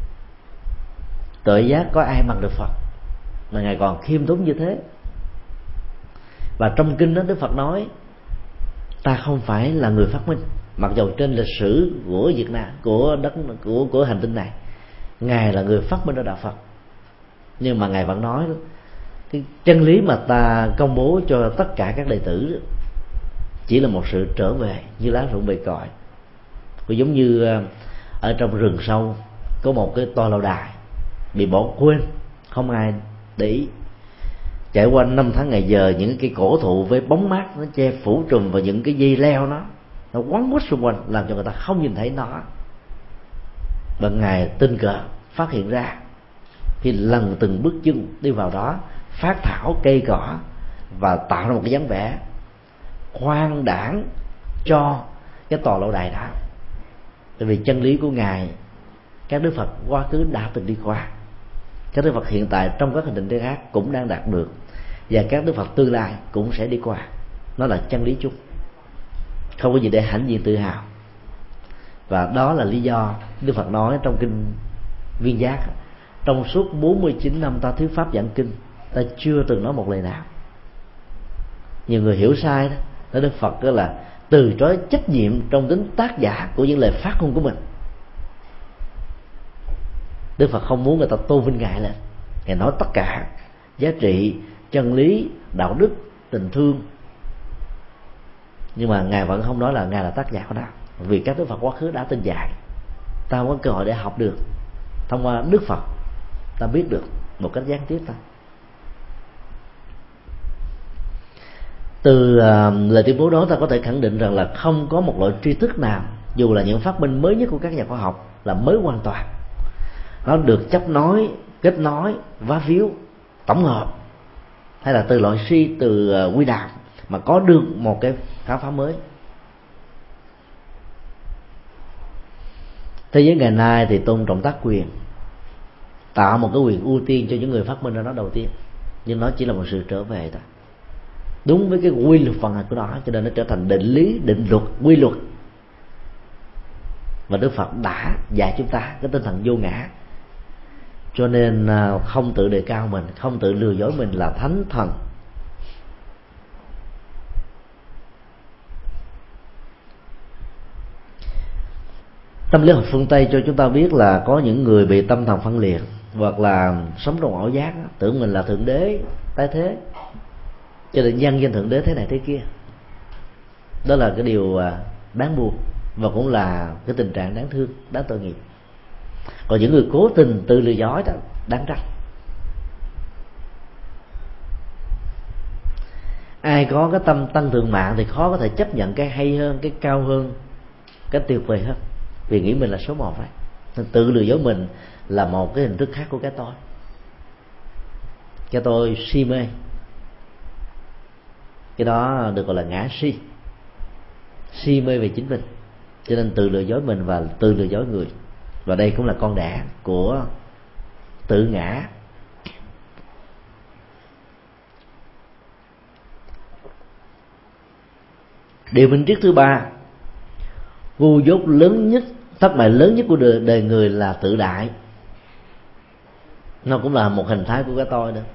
Tuệ giác có ai bằng được Phật, mà ngài còn khiêm tốn như thế. Và trong kinh đó Đức Phật nói ta không phải là người phát minh, mặc dù trên lịch sử của Việt Nam, của đất, của hành tinh này, ngài là người phát minh ra đạo Phật, nhưng mà ngài vẫn nói cái chân lý mà ta công bố cho tất cả các đệ tử chỉ là một sự trở về như lá rụng bầy còi. Cũng giống như ở trong rừng sâu có một cái tòa lâu đài bị bỏ quên, không ai để ý. Trải qua 5 tháng ngày giờ, những cái cổ thụ với bóng mát nó che phủ trùm vào những cái dây leo nó quấn quýt xung quanh, làm cho người ta không nhìn thấy nó. Và ngài tình cờ phát hiện ra, thì lần từng bước chân đi vào đó, phát thảo cây cỏ và tạo ra một cái dáng vẻ khoan đãng cho cái tòa lâu đài đó. Tại vì chân lý của ngài, các đức Phật quá khứ đã từng đi qua, các đức Phật hiện tại trong các hành tinh khác cũng đang đạt được, và các đức Phật tương lai cũng sẽ đi qua. Nó là chân lý chung, không có gì để hãnh diện tự hào. Và đó là lý do Đức Phật nói trong kinh Viên Giác, trong suốt 49 năm ta thuyết pháp giảng kinh, ta chưa từng nói một lời nào. Nhiều người hiểu sai đó, nói Đức Phật đó là từ chối trách nhiệm trong tính tác giả của những lời phát ngôn của mình. Đức Phật không muốn người ta tôn vinh ngài lên, ngài nói tất cả giá trị, chân lý, đạo đức, tình thương, nhưng mà ngài vẫn không nói là ngài là tác giả của nó, vì các đức Phật quá khứ đã từng dạy. Ta không có cơ hội để học được, thông qua Đức Phật ta biết được một cách gián tiếp thôi. Từ lời tuyên bố đó ta có thể khẳng định rằng là không có một loại tri thức nào, dù là những phát minh mới nhất của các nhà khoa học, là mới hoàn toàn. Nó được chấp nối, kết nối, vá víu, tổng hợp, hay là từ loại suy, từ quy đạo mà có được một cái khám phá mới. Thế giới ngày nay thì tôn trọng tác quyền, tạo một cái quyền ưu tiên cho những người phát minh ra nó đầu tiên, nhưng nó chỉ là một sự trở về thôi, đúng với cái quy luật vận hành của nó, cho nên nó trở thành định lý, định luật, quy luật. Và Đức Phật đã dạy chúng ta cái tinh thần vô ngã, cho nên không tự đề cao mình, không tự lừa dối mình là thánh thần. Tâm lý học phương Tây cho chúng ta biết là có những người bị tâm thần phân liệt, hoặc là sống trong ảo giác, tưởng mình là thượng đế tái thế, cho nên nhân danh thượng đế thế này thế kia. Đó là cái điều đáng buồn, và cũng là cái tình trạng đáng thương, đáng tội nghiệp. Còn những người cố tình tự lừa dối đó đáng trách. Ai có cái tâm tăng thượng mạng thì khó có thể chấp nhận cái hay hơn, cái cao hơn, cái tuyệt vời hơn, vì nghĩ mình là số một vậy. Nên tự lừa dối mình là một cái hình thức khác của cái tôi. Cái tôi si mê, cái đó được gọi là ngã si, si mê về chính mình, cho nên tự lừa dối mình và tự lừa dối người. Và đây cũng là con đẻ của tự ngã. Điều minh triết thứ ba, ngu dốt lớn nhất, thất bại lớn nhất của đời người là tự đại. Nó cũng là một hình thái của cái tôi đó.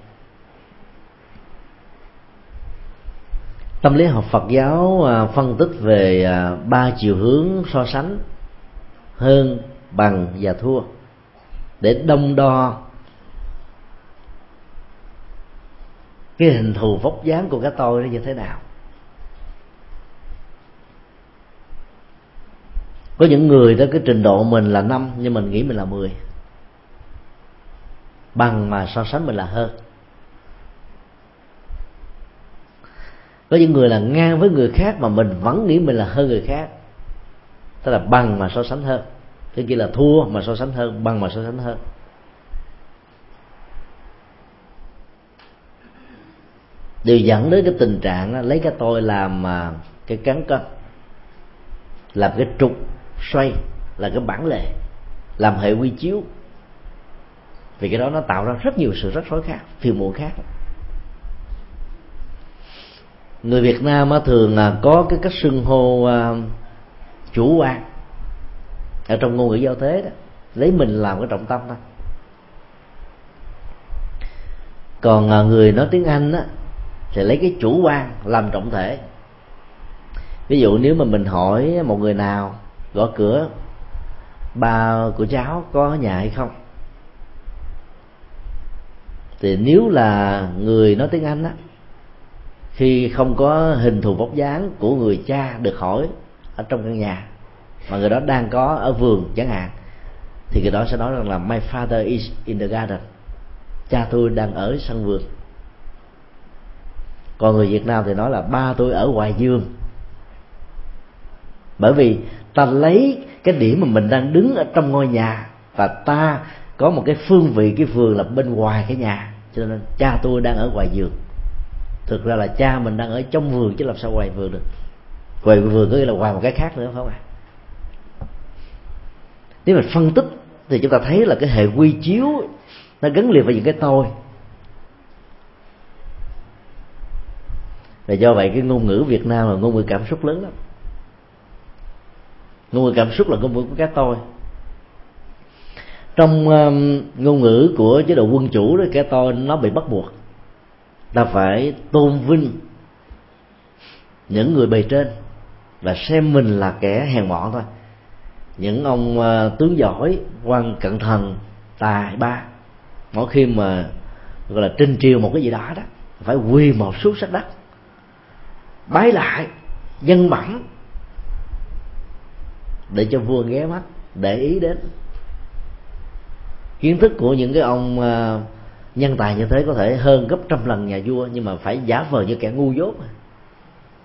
Tâm lý học Phật giáo phân tích về ba chiều hướng so sánh: hơn, bằng và thua, để đong đo cái hình thù vóc dáng của cái tôi nó như thế nào. Có những người đó cái trình độ mình là 5 nhưng mình nghĩ mình là 10, bằng mà so sánh mình là hơn. Có những người là ngang với người khác mà mình vẫn nghĩ mình là hơn người khác, tức là bằng mà so sánh hơn. Cái kia là thua mà so sánh hơn, bằng mà so sánh hơn. Điều dẫn đến cái tình trạng đó, lấy cái tôi làm cái cán cân, làm cái trục xoay, là cái bản lề, làm hệ quy chiếu. Vì cái đó nó tạo ra rất nhiều sự rắc rối khác, phiền muộn khác. Người Việt Nam thường có cái cách xưng hô chủ quan ở trong ngôn ngữ giao tế đó, lấy mình làm cái trọng tâm thôi. Còn người nói tiếng Anh á thì lấy cái chủ quan làm trọng thể. Ví dụ nếu mà mình hỏi một người nào gõ cửa, ba của cháu có ở nhà hay không, thì nếu là người nói tiếng Anh á, khi không có hình thù vóc dáng của người cha được hỏi ở trong căn nhà, mà người đó đang có ở vườn chẳng hạn, thì người đó sẽ nói rằng là my father is in the garden, cha tôi đang ở sân vườn. Còn người Việt Nam thì nói là ba tôi ở ngoài vườn. Bởi vì ta lấy cái điểm mà mình đang đứng ở trong ngôi nhà, và ta có một cái phương vị, cái vườn là bên ngoài cái nhà, cho nên cha tôi đang ở ngoài vườn. Thực ra là cha mình đang ở trong vườn, chứ làm sao ngoài vườn được. Ngoài vườn có nghĩa là ngoài một cái khác nữa, phải không ạ? Nếu mình phân tích thì chúng ta thấy là cái hệ quy chiếu nó gắn liền với những cái tôi. Và do vậy cái ngôn ngữ Việt Nam là ngôn ngữ cảm xúc lớn lắm. Ngôn ngữ cảm xúc là ngôn ngữ của cái tôi. Trong ngôn ngữ của chế độ quân chủ đó, cái tôi nó bị bắt buộc. Ta phải tôn vinh những người bề trên và xem mình là kẻ hèn mọn thôi. Những ông tướng giỏi, quan cận thần, tài ba, mỗi khi mà gọi là trinh triều một cái gì đó đó, phải quỳ một xuống sát đất, bái lại, dân bẩm, để cho vua ghé mắt, để ý đến. Kiến thức của những cái ông nhân tài như thế có thể hơn gấp trăm lần nhà vua, nhưng mà phải giả vờ như kẻ ngu dốt.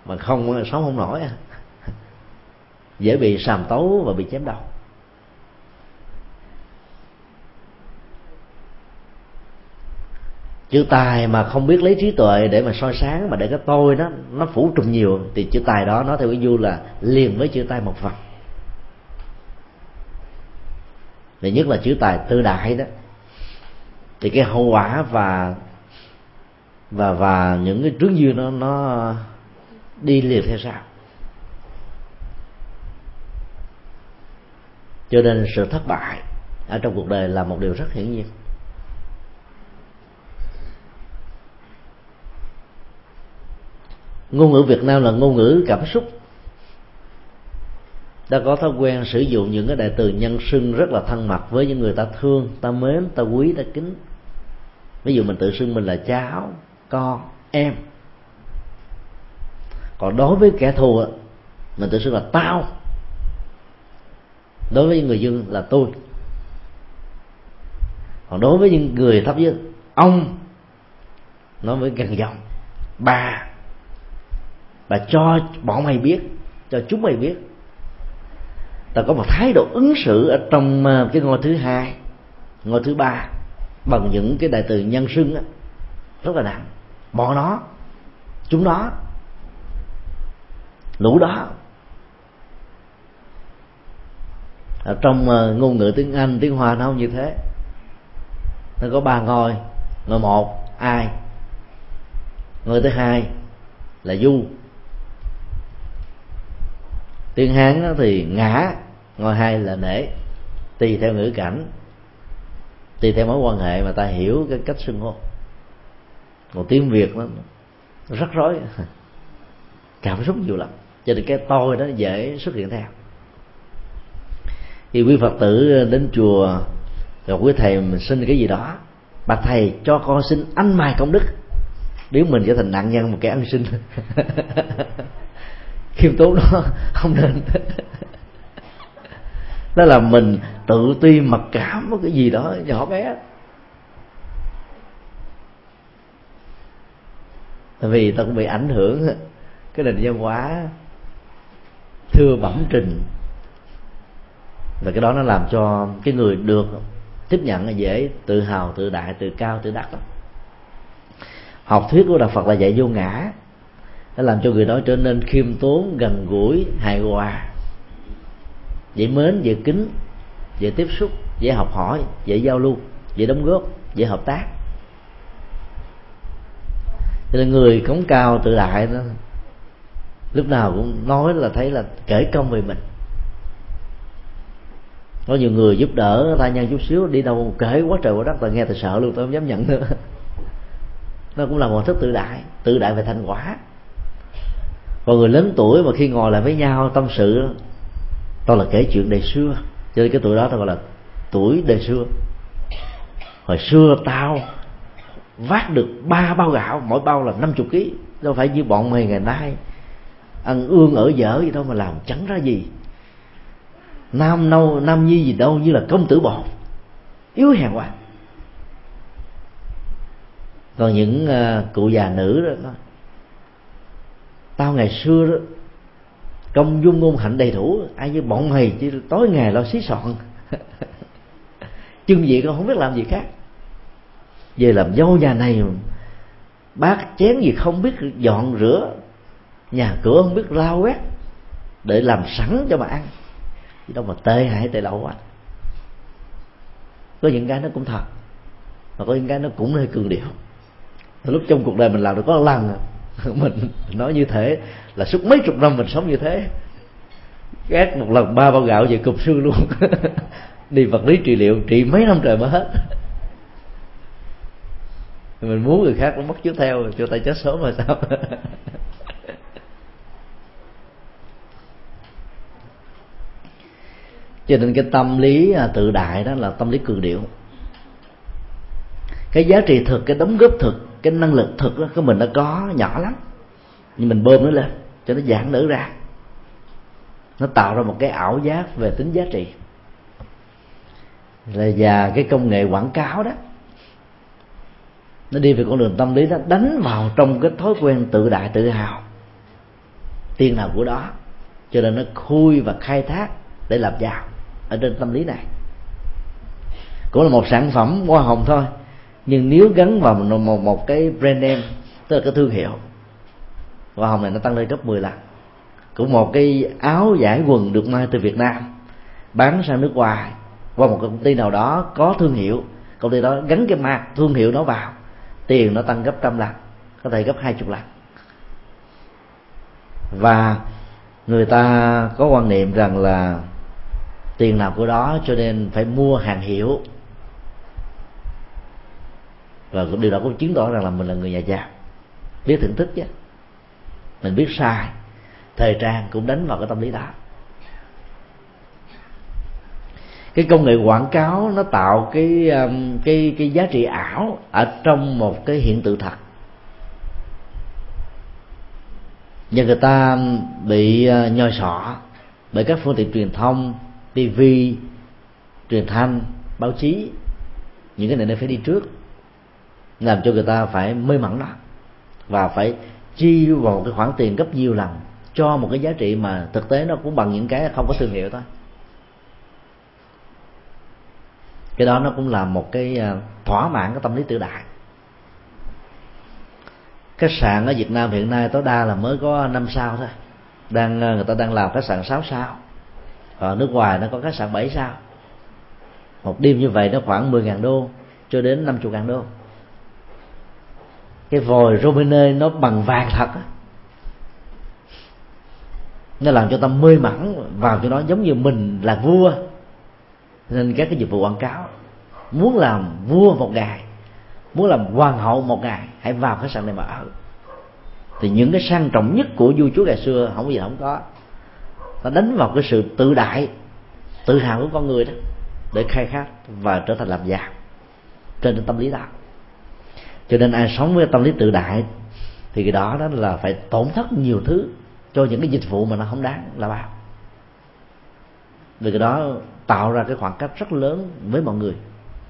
mà không sống không nổi, dễ bị sàm tấu và bị chém đầu. Chữ tài mà không biết lấy trí tuệ để mà soi sáng, mà để cái tôi nó phủ trùm nhiều, thì chữ tài đó nó theo cái du là liền với chữ tài một phần. Và nhất là chữ tài tự đại đó, thì cái hậu quả và những cái trước duyên nó đi liền theo sau. Cho nên sự thất bại ở trong cuộc đời là một điều rất hiển nhiên. Ngôn ngữ Việt Nam là ngôn ngữ cảm xúc, ta có thói quen sử dụng những cái đại từ nhân xưng rất là thân mật với những người ta thương, ta mến, ta quý, ta kính. Ví dụ mình tự xưng mình là cháu, con, em. Còn đối với kẻ thù mình tự xưng là tao, đối với những người dân là tôi. Còn đối với những người thấp dưới, ông, nói với gần giọng, bà cho bọn mày biết, cho chúng mày biết. Ta có một thái độ ứng xử ở trong cái ngôi thứ hai, ngôi thứ ba bằng những cái đại từ nhân xưng đó, rất là nặng. Bọn nó, chúng nó, lũ đó. Ở trong ngôn ngữ tiếng Anh, tiếng Hoa nó không như thế. Nó có ba ngôi. Ngôi một ai, ngôi thứ hai là du. Tiếng Hán đó thì ngã, ngôi hai là nể. Tùy theo ngữ cảnh, tùy theo mối quan hệ mà ta hiểu cái cách xưng hô. Còn tiếng Việt nó rắc rối, cảm xúc nhiều lắm, cho nên cái tôi đó dễ xuất hiện theo. Khi quý Phật tử đến chùa rồi quý thầy mình xin cái gì đó, bà thầy cho con xin anh mài công đức, nếu mình trở thành nạn nhân một cái ăn xin. Khiêm tốn đó không nên. Đó là mình tự ti mặc cảm một cái gì đó nhỏ bé. Tại vì ta cũng bị ảnh hưởng cái nền văn hóa thưa bẩm trình, và cái đó nó làm cho cái người được tiếp nhận là dễ tự hào, tự đại, tự cao, tự đắc lắm. Học thuyết của đạo Phật là dạy vô ngã, nó làm cho người đó trở nên khiêm tốn, gần gũi, hài hòa, dễ mến, dễ kính, dễ tiếp xúc, dễ học hỏi, dễ giao lưu, dễ đóng góp, dễ hợp tác. Cho nên người cống cao tự đại đó lúc nào cũng nói là thấy là kể công về mình. Có nhiều người giúp đỡ tha nhân chút xíu, đi đâu kể quá trời quá đất, ta nghe ta sợ luôn, tôi không dám nhận nữa. Nó cũng là một thức tự đại về thành quả. Còn người lớn tuổi mà khi ngồi lại với nhau tâm sự, tôi là kể chuyện đời xưa, cho nên cái tuổi đó tôi gọi là tuổi đời xưa. Hồi xưa tao vác được 3 bao gạo, mỗi bao là 50 kg, đâu phải như bọn mày ngày nay ăn ương ở dở gì đâu mà làm chẳng ra gì. Nam nhi gì đâu như là công tử bột, yếu hèn quá. Còn những cụ già nữ đó nói, tao ngày xưa đó công dung ngôn hạnh đầy đủ, ai như bọn mày chứ tối ngày lo xí soạn. Chưng gì con không biết làm gì khác, về làm dâu nhà này bát chén gì không biết dọn rửa, nhà cửa không biết lau quét để làm sẵn cho mà ăn, chứ đâu mà tệ hại tệ lậu quá. Có những cái nó cũng thật, mà có những cái nó cũng hơi cường điệu. Lúc trong cuộc đời mình làm được có một lần mình nói như thế là suốt mấy chục năm mình sống như thế. Gác một lần 3 bao gạo về cục xương luôn. Đi vật lý trị liệu trị mấy năm trời mới hết. Mình muốn người khác nó bắt chước theo, cho tay chết sớm rồi sao. Cho nên cái tâm lý tự đại đó là tâm lý cường điệu. Cái giá trị thực, cái đóng góp thực, cái năng lực thực đó của mình nó có nhỏ lắm, nhưng mình bơm nó lên cho nó giãn nở ra, nó tạo ra một cái ảo giác về tính giá trị. Và cái công nghệ quảng cáo đó, nó đi về con đường tâm lý, nó đánh vào trong cái thói quen tự đại tự hào. tiền nào của đó, cho nên nó khui và khai thác để làm giàu ở trên tâm lý này. Cũng là một sản phẩm hoa hồng thôi, nhưng nếu gắn vào một cái brand name, tức là cái thương hiệu, hoa hồng này nó tăng lên gấp 10 lần. Cũng một cái áo giải quần được may từ Việt Nam bán sang nước ngoài qua một công ty nào đó có thương hiệu, công ty đó gắn cái mác thương hiệu đó vào, tiền nó tăng gấp 100 lần, có thể gấp 20 lần. Và người ta có quan niệm rằng là tiền nào của đó, cho nên phải mua hàng hiệu, và điều đó cũng chứng tỏ rằng là mình là người nhà giàu, biết thưởng thức chứ, mình biết sai. Thời trang cũng đánh vào cái tâm lý đó. Cái công nghệ quảng cáo nó tạo cái giá trị ảo ở trong một cái hiện tượng thật, và người ta bị nhồi sọ bởi các phương tiện truyền thông, TV, truyền thanh, báo chí, những cái này nó phải đi trước, làm cho người ta phải mê mẩn đó, và phải chi vào một cái khoản tiền gấp nhiều lần cho một cái giá trị mà thực tế nó cũng bằng những cái không có thương hiệu thôi. Cái đó nó cũng là một cái thỏa mãn cái tâm lý tự đại. Khách sạn ở Việt Nam hiện nay tối đa là mới có 5 sao thôi, người ta đang làm khách sạn 6 sao, ở nước ngoài nó có khách sạn 7 sao. Một đêm như vậy nó khoảng 10.000 đô cho đến 50.000 đô. Cái vòi Romine nó bằng vàng thật á, nó làm cho ta mê mẩn vào cho nó, giống như mình là vua. Nên các cái dịch vụ quảng cáo, muốn làm vua một ngày, muốn làm hoàng hậu một ngày, hãy vào khách sạn này mà ở. Thì những cái sang trọng nhất của vua chúa ngày xưa không có gì không có, nó đánh vào cái sự tự đại, tự hào của con người đó, để khai thác và trở thành làm giàu trên tâm lý đó. Cho nên ai sống với tâm lý tự đại thì cái đó là phải tổn thất nhiều thứ cho những cái dịch vụ mà nó không đáng là bao. Vì cái đó tạo ra cái khoảng cách rất lớn với mọi người.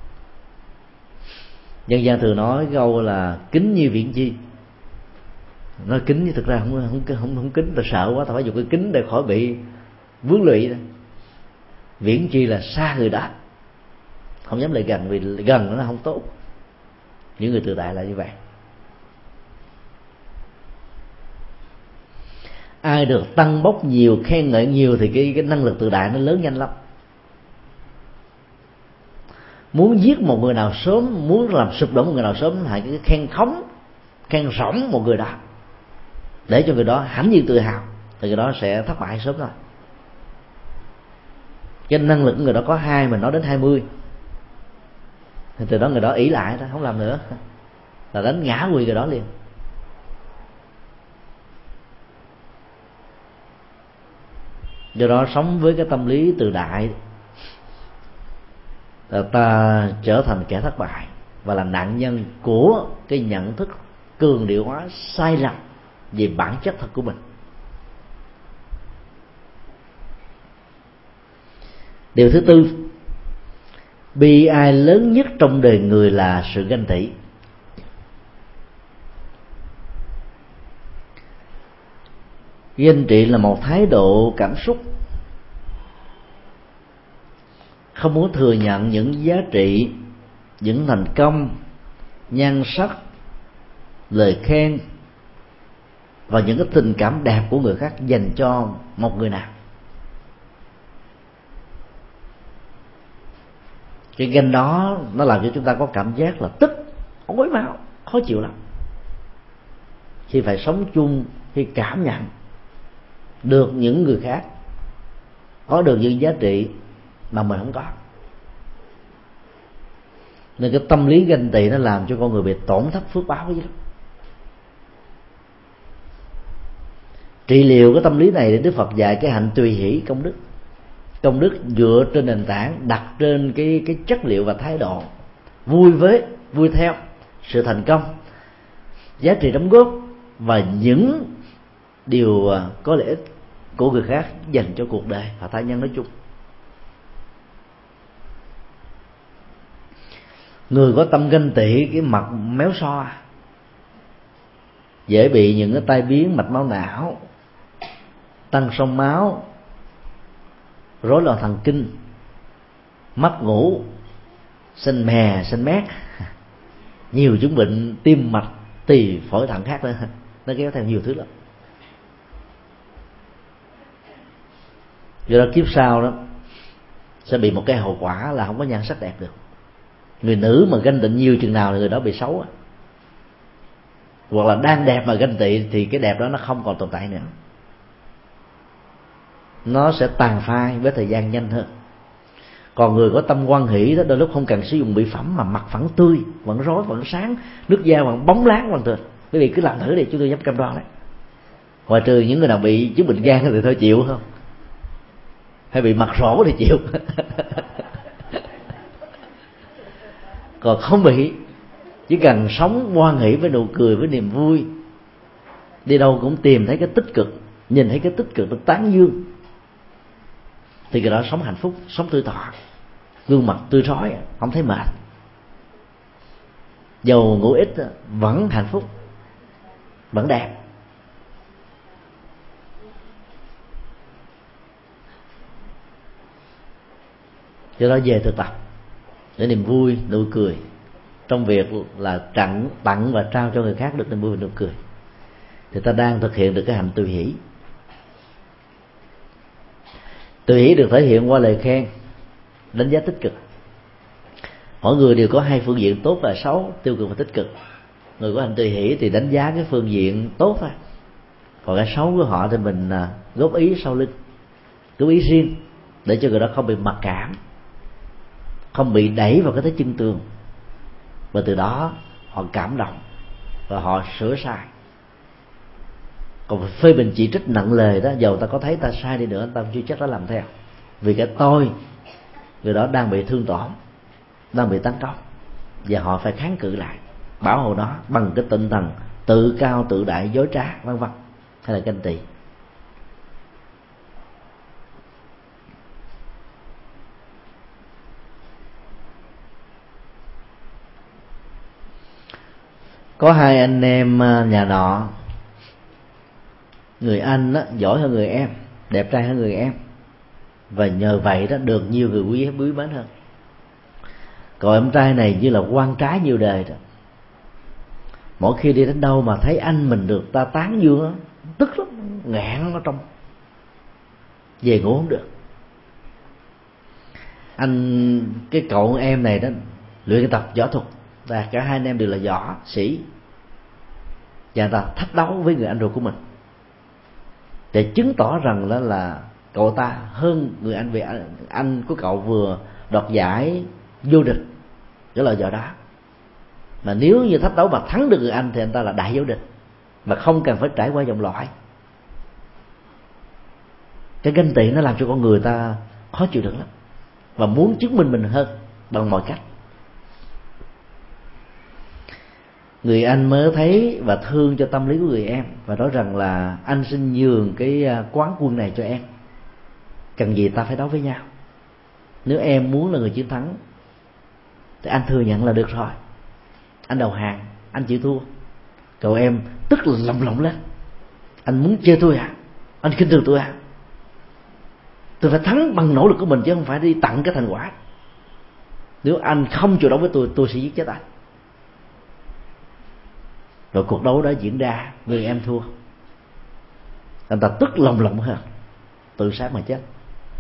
Dân gian thường nói câu là kính như viễn chi. Nói kính nhưng thực ra không kính, ta sợ quá, ta phải dùng cái kính để khỏi bị vướng lụy đó. Viễn chi là xa người đó, không dám lại gần, vì gần nó không tốt. Những người tự đại là như vậy. Ai được tăng bốc nhiều, khen ngợi nhiều thì cái năng lực tự đại nó lớn nhanh lắm. Muốn giết một người nào sớm, muốn làm sụp đổ một người nào sớm, hãy cứ khen khống, khen rỗng một người đó, để cho người đó hãnh diện tự hào, thì người đó sẽ thất bại sớm thôi. Cái năng lực của người đó có 2, mình nói đến 20, thì từ đó người đó ỷ lại đó, không làm nữa, là đánh ngã quỳ người đó liền. Do đó sống với cái tâm lý tự đại, ta trở thành kẻ thất bại và là nạn nhân của cái nhận thức cường điệu hóa sai lầm về bản chất thật của mình. Điều thứ tư, bi ai lớn nhất trong đời người là sự ganh tị. Ganh tị là một thái độ cảm xúc không muốn thừa nhận những giá trị, những thành công, nhan sắc, lời khen và những cái tình cảm đẹp của người khác dành cho một người nào. Cái ganh đó nó làm cho chúng ta có cảm giác là tức, ối máu, khó chịu lắm khi phải sống chung, khi cảm nhận được những người khác có được những giá trị mà mình không có. Nên cái tâm lý ganh tị nó làm cho con người bị tổn thất phước báo vậy đó. Trị liệu cái tâm lý này, để Đức Phật dạy cái hạnh tùy hỷ công đức. Công đức dựa trên nền tảng đặt trên cái chất liệu và thái độ vui theo sự thành công, giá trị đóng góp và những điều có lợi ích của người khác dành cho cuộc đời và tha nhân nói chung. Người có tâm ganh tị, cái mặt méo xo, dễ bị những cái tai biến mạch máu não, tăng sông máu, rối loạn thần kinh, mất ngủ, xanh mè xanh mét, nhiều chứng bệnh tim mạch, tỳ, phổi, thận khác nữa, nó kéo theo nhiều thứ lắm. Do đó kiếp sau đó sẽ bị một cái hậu quả là không có nhan sắc đẹp được. Người nữ mà ganh tị nhiều chừng nào thì người đó bị xấu, hoặc là đang đẹp mà ganh tị thì cái đẹp đó nó không còn tồn tại nữa, nó sẽ tàn phai với thời gian nhanh hơn. Còn người có tâm hoan hỷ đó, đôi lúc không cần sử dụng mỹ phẩm mà mặt vẫn tươi, vẫn rối, vẫn sáng, nước da vẫn bóng láng hoàn toàn. Quý vị cứ làm thử đi, chúng tôi dám cam đoan đấy. Ngoài trừ những người nào bị chứng bệnh gan thì thôi chịu không, hay bị mặt rỗ thì chịu. Còn không bị, chỉ cần sống hoan hỷ với nụ cười, với niềm vui, đi đâu cũng tìm thấy cái tích cực, nhìn thấy cái tích cực, nó tán dương, thì cái đó sống hạnh phúc, sống tươi thọ, gương mặt tươi rói, không thấy mệt, dầu ngủ ít vẫn hạnh phúc, vẫn đẹp. Do đó về thực tập để niềm vui, nụ cười trong việc là tặng và trao cho người khác được niềm vui và nụ cười, thì ta đang thực hiện được cái hạnh tùy hỷ. Tùy hỷ được thể hiện qua lời khen, đánh giá tích cực. Mỗi người đều có hai phương diện tốt và xấu, tiêu cực và tích cực. Người có hạnh tùy hỷ thì đánh giá cái phương diện tốt thôi, còn cái xấu của họ thì mình góp ý sau lưng, góp ý riêng để cho người đó không bị mặc cảm, không bị đẩy vào cái thế chân tường, và từ đó họ cảm động và họ sửa sai. Còn phê bình chỉ trích nặng lời đó, dầu ta có thấy ta sai đi nữa, ta chưa chắc đã làm theo, vì cái tôi người đó đang bị thương tổn, đang bị tấn công, và họ phải kháng cự lại, bảo hộ nó bằng cái tinh thần tự cao tự đại, dối trá, vân vân, hay là ganh tị. Có hai anh em nhà nọ, người anh đó giỏi hơn người em, đẹp trai hơn người em, và nhờ vậy đó được nhiều người quý mến hơn. Còn em trai này như là quan trái nhiều đời đó, mỗi khi đi đến đâu mà thấy anh mình được ta tán dương đó, tức lắm, ngạn nó trong, về ngủ không được. Cái cậu em này đó luyện tập võ thuật, và cả hai anh em đều là võ sĩ, và ta thách đấu với người anh ruột của mình để chứng tỏ rằng đó là cậu ta hơn người anh, vì anh của cậu vừa đoạt giải vô địch cái loại võ đó, mà nếu như thách đấu mà thắng được người anh thì anh ta là đại vô địch, mà không cần phải trải qua vòng loại. Cái ganh tị nó làm cho con người ta khó chịu đựng lắm, và muốn chứng minh mình hơn bằng mọi cách. Người anh mới thấy và thương cho tâm lý của người em, và nói rằng là anh xin nhường cái quán quân này cho em, cần gì ta phải đấu với nhau, nếu em muốn là người chiến thắng thì anh thừa nhận là được rồi, anh đầu hàng, anh chịu thua. Cậu em tức là lồng lộng lên, anh muốn chơi tôi à, anh khinh thường tôi à, tôi phải thắng bằng nỗ lực của mình chứ không phải đi tặng cái thành quả. Nếu anh không chịu đấu với tôi sẽ giết chết anh. Rồi cuộc đấu đó diễn ra, người em thua, anh ta tức lồng lộng hơn, tự sát mà chết.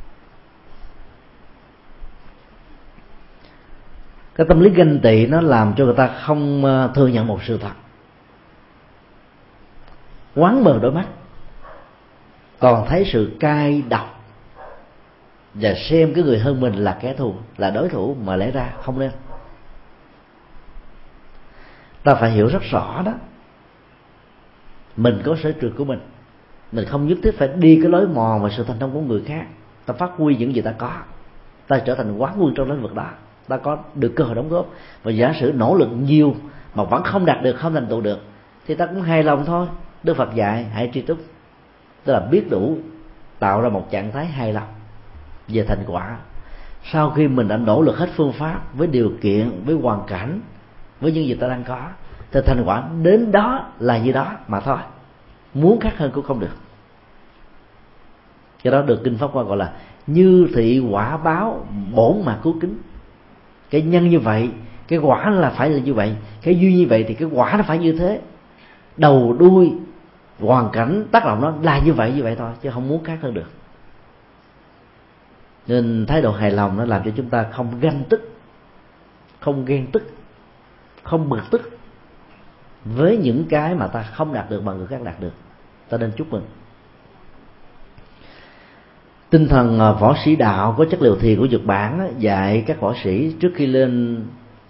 Cái tâm lý ganh tị nó làm cho người ta không thừa nhận một sự thật, quán mờ đôi mắt, còn thấy sự cay độc, và xem cái người hơn mình là kẻ thù, là đối thủ, mà lẽ ra không nên. Ta phải hiểu rất rõ đó, mình có sở trường của mình không nhất thiết phải đi cái lối mòn và sự thành công của người khác. Ta phát huy những gì ta có, ta trở thành quán quân trong lĩnh vực đó, ta có được cơ hội đóng góp. Và giả sử nỗ lực nhiều mà vẫn không đạt được, không thành tựu được, thì ta cũng hài lòng thôi. Đức Phật dạy hãy tri túc, tức là biết đủ, tạo ra một trạng thái hài lòng về thành quả. Sau khi mình đã nỗ lực hết phương pháp, với điều kiện, với hoàn cảnh, với những gì ta đang có, thì thành quả đến đó là như đó mà thôi, muốn khác hơn cũng không được. Cái đó được kinh Pháp Hoa gọi là như thị quả báo bổn mà cứu kính. Cái nhân như vậy, cái quả là phải là như vậy, cái duyên như vậy thì cái quả nó phải như thế. Đầu đuôi hoàn cảnh tác động nó là như vậy thôi, chứ không muốn khác hơn được. Nên thái độ hài lòng nó làm cho chúng ta không ganh tức, không ghen tức, không bực tức với những cái mà ta không đạt được mà người khác đạt được. Ta nên chúc mừng. Tinh thần võ sĩ đạo có chất liệu thiền của Nhật Bản dạy các võ sĩ trước khi lên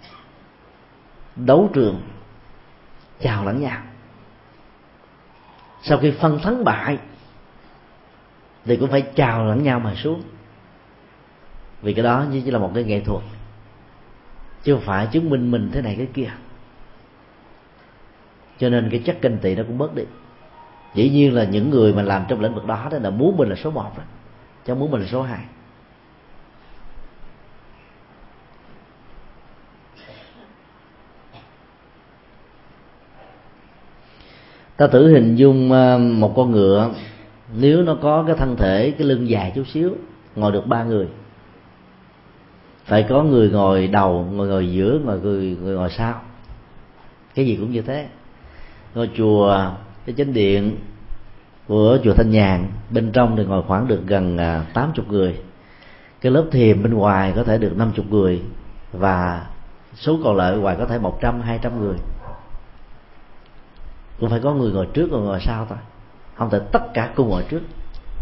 đấu trường chào lẫn nhau, sau khi phân thắng bại thì cũng phải chào lẫn nhau mà xuống. Vì cái đó chỉ là một cái nghệ thuật, chứ không phải chứng minh mình thế này cái kia. Cho nên cái chất ganh tị nó cũng bớt đi. Dĩ nhiên là những người mà làm trong lĩnh vực đó là muốn mình là số 1 đó, chứ không muốn mình là số 2. Ta thử hình dung một con ngựa, nếu nó có cái thân thể, cái lưng dài chút xíu, ngồi được 3 người. Phải có người ngồi đầu, người ngồi giữa, người ngồi sau. Cái gì cũng như thế. Ngôi chùa, cái chánh điện của chùa Thanh Nhàn, bên trong thì ngồi khoảng được gần 80 người. Cái lớp thiền bên ngoài có thể được 50 người, và số còn lại ngoài có thể 100-200 người. Cũng phải có người ngồi trước, người ngồi sau thôi, không thể tất cả cùng ngồi trước.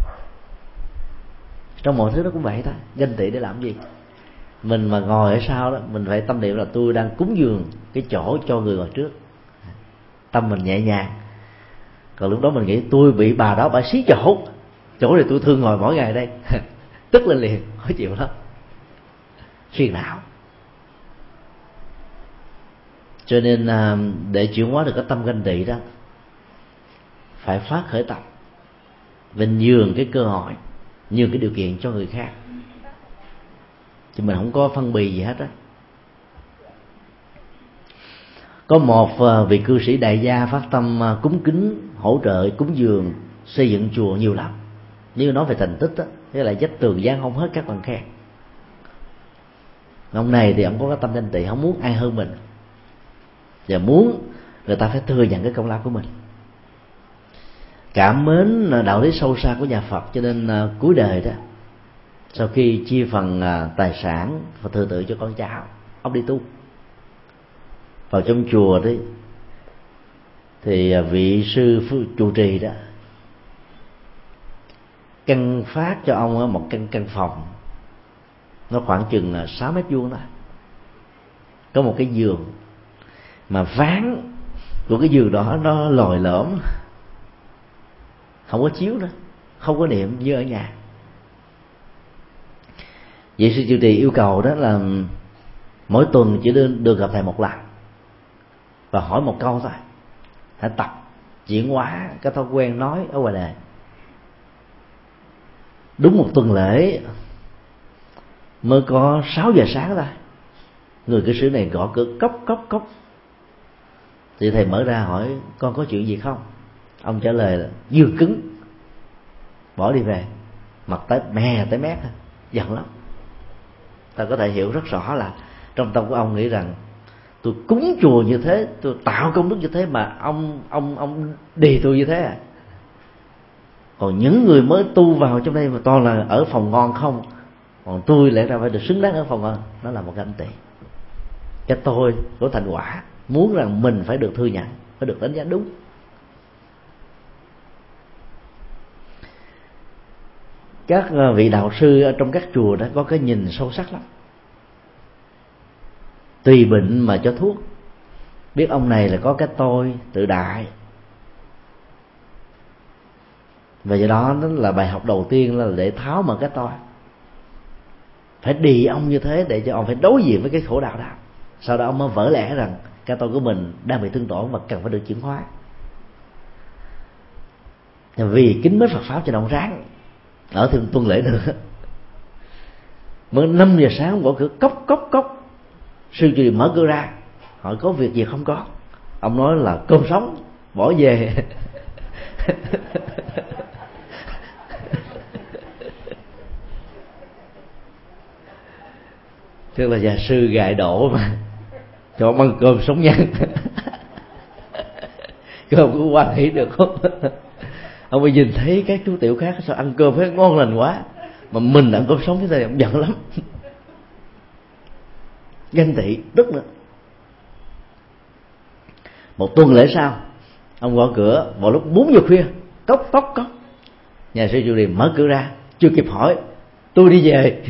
Trong mọi thứ nó cũng vậy thôi. Ganh tị để làm gì? Mình mà ngồi ở sau đó, mình phải tâm niệm là tôi đang cúng dường cái chỗ cho người ngồi trước, tâm mình nhẹ nhàng. Còn lúc đó mình nghĩ tôi bị bà đó bà xí chỗ này tôi thương ngồi mỗi ngày đây tức lên liền, khó chịu lắm, phiền não. Cho nên để chuyển hóa được cái tâm ganh tị đó, phải phát khởi tập mình nhường cái cơ hội, nhường cái điều kiện cho người khác, chứ mình không có phân bì gì hết á. Có một vị cư sĩ đại gia phát tâm cúng kính, hỗ trợ cúng dường xây dựng chùa nhiều lắm. Nếu nói về thành tích á, thế là vách tường dán không hết các bằng khen. Ông này thì ông có cái tâm ganh tị, không muốn ai hơn mình, và muốn người ta phải thừa nhận cái công lao của mình. Cảm mến đạo lý sâu xa của nhà Phật, cho nên cuối đời đó, sau khi chia phần tài sản và thừa tự cho con cháu, ông đi tu. Vào trong chùa đấy thì vị sư trụ trì đó căn phát cho ông một căn phòng, nó khoảng chừng 6 mét vuông thôi. Có một cái giường mà ván của cái giường đó nó lồi lõm, không có chiếu nữa, không có niệm như ở nhà. Vị sư trụ trì yêu cầu đó là mỗi tuần chỉ được gặp thầy một lần, và hỏi một câu thôi, hãy tập chuyển hóa cái thói quen nói ở ngoài đời. Đúng một tuần lễ mới có 6 giờ sáng thôi, người cư sĩ này gõ cửa cốc. Thì thầy mở ra hỏi con có chuyện gì không. Ông trả lời là giường cứng, bỏ đi về, mặt tái mét, giận lắm. Ta có thể hiểu rất rõ là trong tâm của ông nghĩ rằng tôi cúng chùa như thế, tôi tạo công đức như thế mà ông đì tôi như thế à. Còn những người mới tu vào trong đây mà toàn là ở phòng ngon không, còn tôi lẽ ra phải được xứng đáng ở phòng ngon. Nó là một ganh tị. Cái tôi của thành quả muốn rằng mình phải được thừa nhận, phải được đánh giá đúng. Các vị đạo sư ở trong các chùa đó có cái nhìn sâu sắc lắm. Tùy bệnh mà cho thuốc. Biết ông này là có cái tôi tự đại, và do đó nó là bài học đầu tiên là để tháo mở cái tôi. Phải đì ông như thế để cho ông phải đối diện với cái khổ đau đó. Sau đó ông mới vỡ lẽ rằng cái tôi của mình đang bị thương tổn và cần phải được chuyển hóa. Vì kính mến Phật pháp cho ông ráng ở thêm tuần lễ nữa. Mới 5 giờ sáng gõ cửa cốc. Sư trụ trì mở cửa ra hỏi có việc gì không có. Ông nói là cơm sống, bỏ về. tức là nhà sư gài đổ mà cho ông ăn cơm sống nhăn. Cơm cũng quan hỷ được không? Ông mới nhìn thấy các chú tiểu khác sao ăn cơm thấy ngon lành quá, mà mình ăn cơm sống thế này ông giận lắm. Ganh tị rất nữa. Một tuần lễ sau, ông gõ cửa vào lúc 4 giờ khuya, cốc cốc cốc. Nhà sư Trụ Trì mở cửa ra, chưa kịp hỏi, tôi đi về.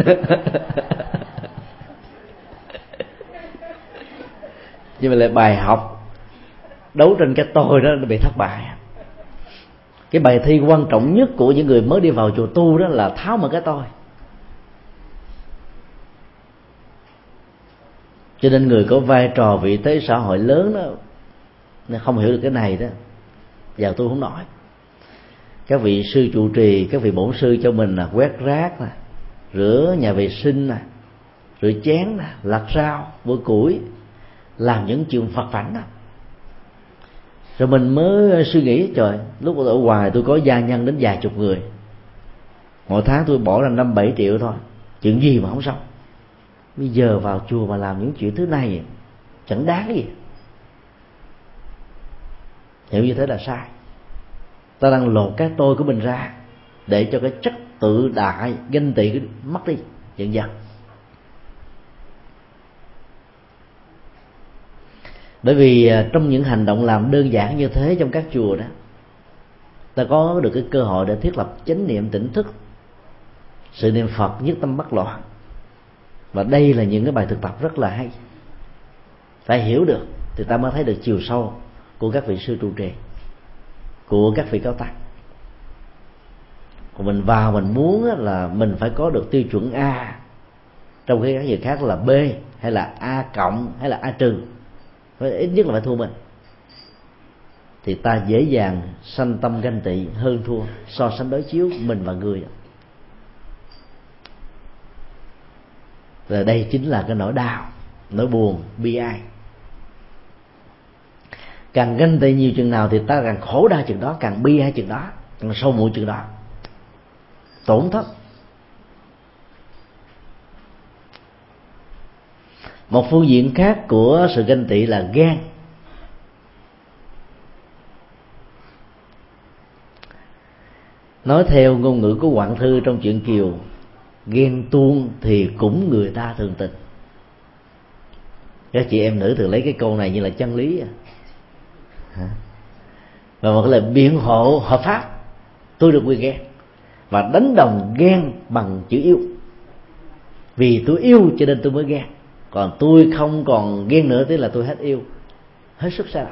Nhưng mà lại bài học đấu tranh cái tôi đó nó bị thất bại. Cái bài thi quan trọng nhất của những người mới đi vào chùa tu đó là tháo mở cái tôi. Cho nên người có vai trò vị thế xã hội lớn đó, nên không hiểu được cái này đó, vào tu không nổi. Các vị sư trụ trì, các vị bổn sư cho mình là quét rác nè, rửa nhà vệ sinh nè, rửa chén nè, lặt rau, bữa củi, làm những chuyện phật vãnh đó. Rồi mình mới suy nghĩ, trời, lúc ở ngoài tôi có gia nhân đến vài chục người, mỗi tháng tôi bỏ ra 5-7 triệu thôi, chuyện gì mà không xong. Bây giờ vào chùa mà làm những chuyện thứ này chẳng đáng gì. Hiểu như thế là sai. Ta đang lột cái tôi của mình ra để cho cái chất tự đại, ganh tị mất đi dần dần. Bởi vì trong những hành động làm đơn giản như thế trong các chùa đó, ta có được cái cơ hội để thiết lập chánh niệm tỉnh thức, sự niệm Phật nhất tâm bất loạn. Và đây là những cái bài thực tập rất là hay. Phải hiểu được thì ta mới thấy được chiều sâu của các vị sư trụ trì, của các vị cao tăng. Còn mình vào mình muốn là mình phải có được tiêu chuẩn A, trong khi các người khác là B hay là A cộng hay là A trừ, ít nhất là phải thua mình, thì ta dễ dàng sanh tâm ganh tị, hơn thua, so sánh đối chiếu mình và người. Và đây chính là cái nỗi đau, nỗi buồn, bi ai. Càng ganh tị nhiều chừng nào thì ta càng khổ đau chừng đó, càng bi ai chừng đó, càng sâu muộn chừng đó, tổn thất. Một phương diện khác của sự ganh tị là ghen. Nói theo ngôn ngữ của Quảng Thư trong truyện Kiều, ghen tuông thì cũng người ta thường tình. Các chị em nữ thường lấy cái câu này như là chân lý và một cái lời biện hộ hợp pháp. Tôi được quyền ghen, và đánh đồng ghen bằng chữ yêu. Vì tôi yêu cho nên tôi mới ghen, còn tôi không còn ghen nữa tức là tôi hết yêu. Hết sức sai lầm.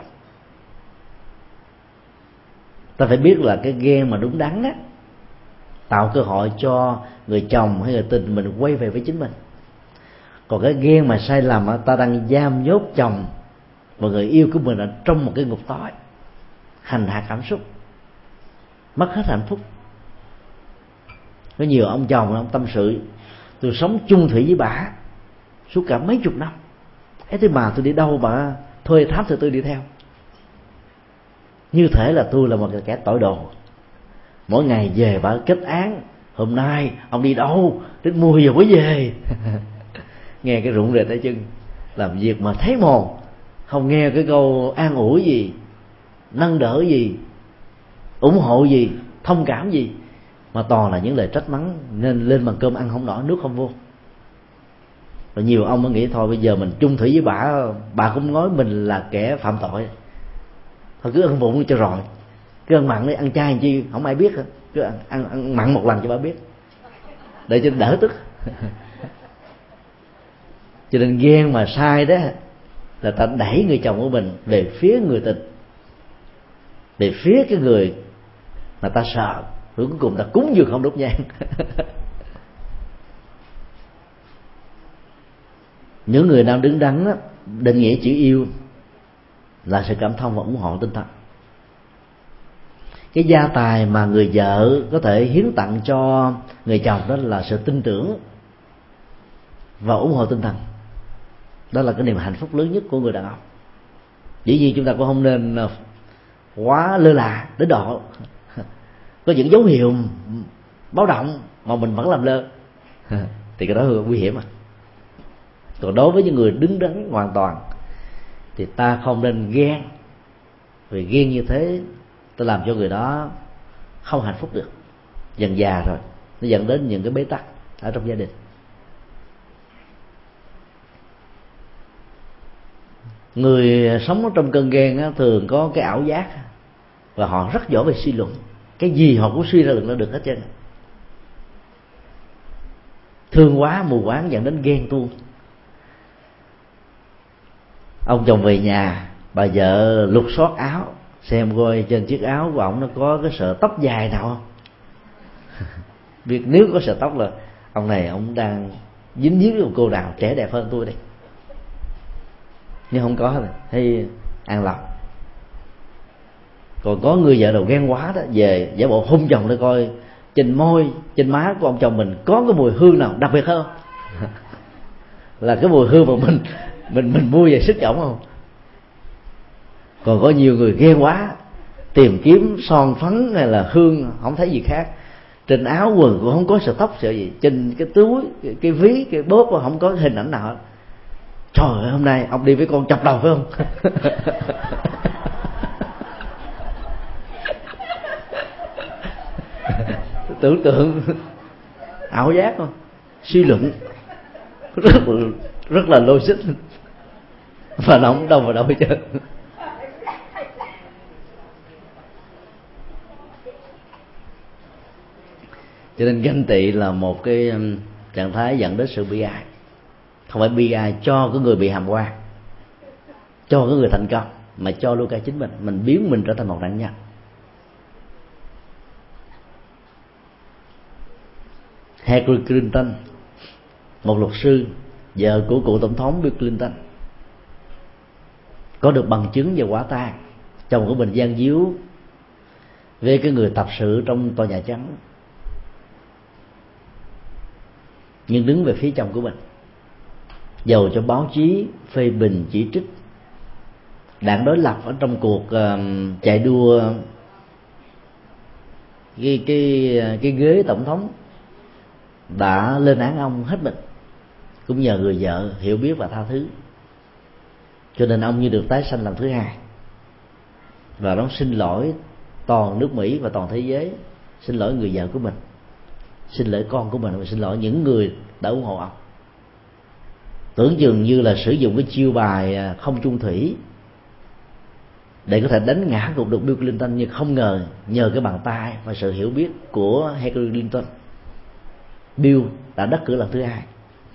Ta phải biết là cái ghen mà đúng đắn á, tạo cơ hội cho người chồng hay người tình mình quay về với chính mình. Còn cái ghen mà sai lầm á, ta đang giam nhốt chồng và người yêu của mình ở trong một cái ngục tối, hành hạ cảm xúc, mất hết hạnh phúc. Có nhiều ông chồng ông tâm sự, tôi sống chung thủy với bà suốt cả mấy chục năm, thế mà tôi đi đâu bà thuê tháp thì tôi đi theo, như thể là tôi là một kẻ tội đồ. Mỗi ngày về bà kết án, hôm nay ông đi đâu đến 10 giờ mới về. Nghe cái rụng rệt tay chân, làm việc mà thấy mòn, không nghe cái câu an ủi gì, nâng đỡ gì, ủng hộ gì, thông cảm gì, mà toàn là những lời trách mắng, nên lên bàn cơm ăn không nổi, nước không vô. Và nhiều ông mới nghĩ thôi bây giờ mình chung thủy với bà cũng nói mình là kẻ phạm tội, thôi cứ ăn vụng cho rồi, cứ ăn mặn đi, ăn chay làm chi không ai biết, cứ ăn mặn một lần cho bà biết, để cho đỡ tức. Cho nên ghen mà sai đó là ta đẩy người chồng của mình về phía người tình, về phía cái người mà ta sợ, rồi cuối cùng ta cúng dường không đốt nhang. Những người nào đứng đắn đó, định nghĩa chữ yêu là sự cảm thông và ủng hộ tinh thần. Cái gia tài mà người vợ có thể hiến tặng cho người chồng đó là sự tin tưởng và ủng hộ tinh thần. Đó là cái niềm hạnh phúc lớn nhất của người đàn ông. Dĩ nhiên chúng ta cũng không nên quá lơ là đến độ có những dấu hiệu báo động mà mình vẫn làm lơ, thì cái đó nguy hiểm. Còn đối với những người đứng đắn hoàn toàn thì ta không nên ghen, vì ghen như thế ta làm cho người đó không hạnh phúc được, dần già rồi nó dẫn đến những cái bế tắc ở trong gia đình. Người sống trong cơn ghen á, thường có cái ảo giác và họ rất giỏi về suy luận, cái gì họ cũng suy ra được hết trơn. Thương quá mù quáng dẫn đến ghen tuông. Ông chồng về nhà, bà vợ lục soát áo xem coi trên chiếc áo của ông nó có cái sợi tóc dài nào không. Việc nếu có sợi tóc là ông này ông đang dính với một cô nào trẻ đẹp hơn tôi đây. Nhưng không có thì an lòng. Còn có người vợ đầu ghen quá đó, về giả bộ hung chồng để coi trên môi trên má của ông chồng mình có cái mùi hương nào đặc biệt hơn. Là cái mùi hương mà mình mua về sức ổng không. Còn có nhiều người ghen quá, tìm kiếm son phấn hay là hương không thấy gì khác, trên áo quần cũng không có sợi tóc sợi gì, trên cái túi cái ví cái bóp cũng không có hình ảnh nào hết. Trời ơi, hôm nay ông đi với con chọc đầu phải không? Tưởng tượng ảo giác không, suy luận rất là logic và nó không đâu vào đâu hết trơn. Cho nên ganh tị là một cái trạng thái dẫn đến sự bi ai. Không phải bi ai cho cái người bị hàm quan, cho cái người thành công, mà cho luôn cả chính mình biến mình trở thành một nạn nhân. Hillary Clinton, một luật sư, vợ của cựu tổng thống Bill Clinton, có được bằng chứng và quả tang chồng của mình gian díu với cái người tập sự trong tòa Nhà Trắng, nhưng đứng về phía chồng của mình, dầu cho báo chí phê bình chỉ trích, đảng đối lập ở trong cuộc chạy đua cái ghế tổng thống đã lên án ông hết mình, cũng nhờ người vợ hiểu biết và tha thứ, cho nên ông như được tái sanh lần thứ hai, và nó xin lỗi toàn nước Mỹ và toàn thế giới, xin lỗi người vợ của mình, xin lỗi con của mình và xin lỗi những người đã ủng hộ ông. Tưởng chừng như là sử dụng cái chiêu bài không chung thủy để có thể đánh ngã gục được Bill Clinton, nhưng không ngờ nhờ cái bàn tay và sự hiểu biết của Hillary Clinton, Bill đã đắc cử lần thứ hai.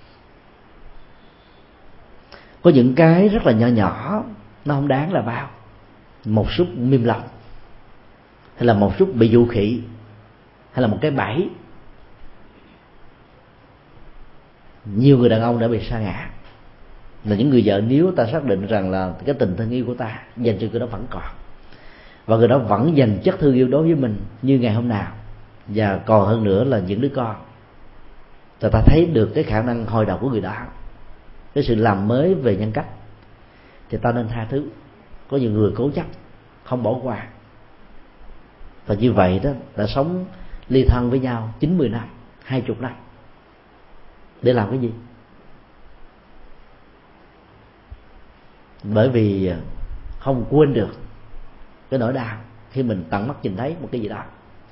Có những cái rất là nhỏ nhỏ, nó không đáng là bao. Một xúc mềm lòng, hay là một xúc bị dụ khỉ, hay là một cái bẫy, nhiều người đàn ông đã bị sa ngã. Là những người vợ, nếu ta xác định rằng là cái tình thương yêu của ta dành cho người đó vẫn còn, và người đó vẫn dành chất thương yêu đối với mình như ngày hôm nào, và còn hơn nữa là những đứa con, ta thấy được cái khả năng hồi đầu của người đó, cái sự làm mới về nhân cách, thì ta nên tha thứ. Có nhiều người cố chấp không bỏ qua, và như vậy đó đã sống ly thân với nhau 90 năm, 20 năm để làm cái gì? Bởi vì không quên được cái nỗi đau khi mình tận mắt nhìn thấy một cái gì đó.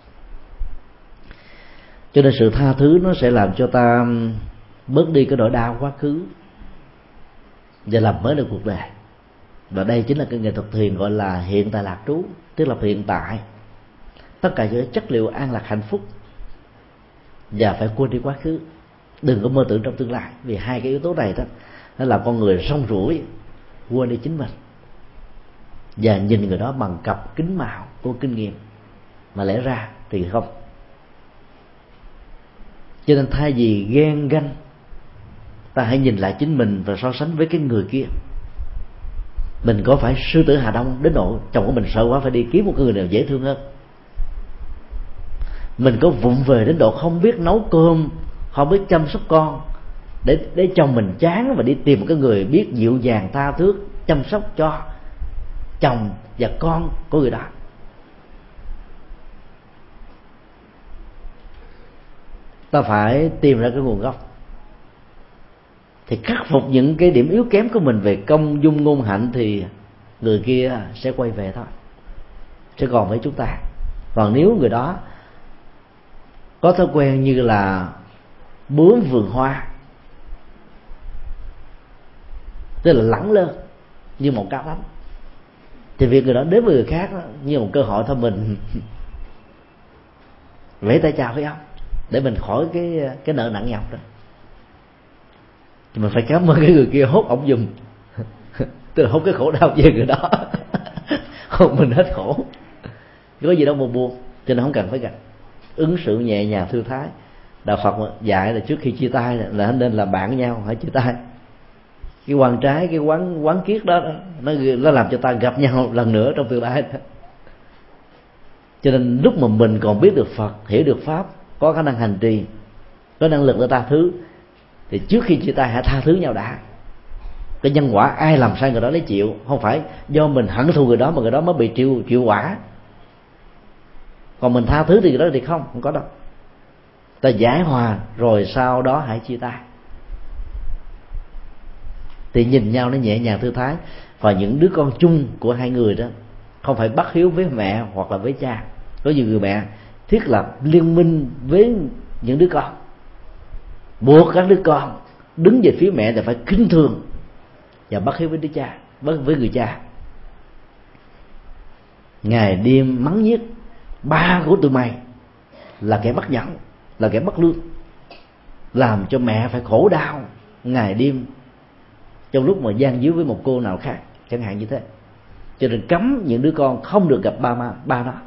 Cho nên sự tha thứ nó sẽ làm cho ta bớt đi cái nỗi đau quá khứ và làm mới được cuộc đời. Và đây chính là cái nghệ thuật thiền gọi là hiện tại lạc trú, tức là hiện tại tất cả những chất liệu an lạc hạnh phúc, và phải quên đi quá khứ, đừng có mơ tưởng trong tương lai. Vì hai cái yếu tố này đó nó làm con người rong ruổi, quên đi chính mình và nhìn người đó bằng cặp kính màu của kinh nghiệm, mà lẽ ra thì không. Cho nên thay vì ghen ganh, ta hãy nhìn lại chính mình và so sánh với cái người kia. Mình có phải sư tử Hà Đông đến độ chồng của mình sợ quá phải đi kiếm một người nào dễ thương hơn? Mình có vụng về đến độ không biết nấu cơm, không biết chăm sóc con, để chồng mình chán và đi tìm một cái người biết dịu dàng tha thước chăm sóc cho chồng và con của người đó? Ta phải tìm ra cái nguồn gốc. thì khắc phục những cái điểm yếu kém của mình về công dung ngôn hạnh, thì người kia sẽ quay về thôi, sẽ còn với chúng ta. Còn nếu người đó có thói quen như là bướm vườn hoa, tức là lẳng lơ như một cá bánh, thì việc người đó đến với người khác đó, như một cơ hội thôi, mình vẫy tay chào với ông để mình khỏi cái nợ nặng nhọc đó. Thì mình phải cảm ơn cái người kia hốt ổng giùm tức là hốt cái khổ đau về người đó không mình hết khổ, có gì đâu mà buồn, cho nên không cần phải gặp, ứng xử nhẹ nhàng thư thái. Đạo Phật dạy là trước khi chia tay là nên làm bạn với nhau, hãy chia tay. Cái quan trái, cái quán kiết đó nó làm cho ta gặp nhau lần nữa trong tương lai. Cho nên lúc mà mình còn biết được Phật, hiểu được Pháp, có khả năng hành trì, có năng lực để tha thứ, thì trước khi chia tay hãy tha thứ nhau đã. Cái nhân quả ai làm sai người đó lấy chịu, không phải do mình hận thù người đó mà người đó mới bị chịu quả. Còn mình tha thứ thì người đó thì không có đâu. Ta giải hòa rồi sau đó hãy chia tay, thì nhìn nhau nó nhẹ nhàng thư thái. Và những đứa con chung của hai người đó không phải bất hiếu với mẹ hoặc là với cha. Có nhiều người mẹ thiết lập liên minh với những đứa con, buộc các đứa con đứng về phía mẹ thì phải kính thường và bất hiếu với đứa cha, với người cha. Ngày đêm mắng nhiếc, ba của tụi mày là kẻ bất nhẫn, là kẻ bất lương, làm cho mẹ phải khổ đau ngày đêm trong lúc mà gian díu với một cô nào khác, chẳng hạn như thế. Cho nên cấm những đứa con không được gặp ba nó.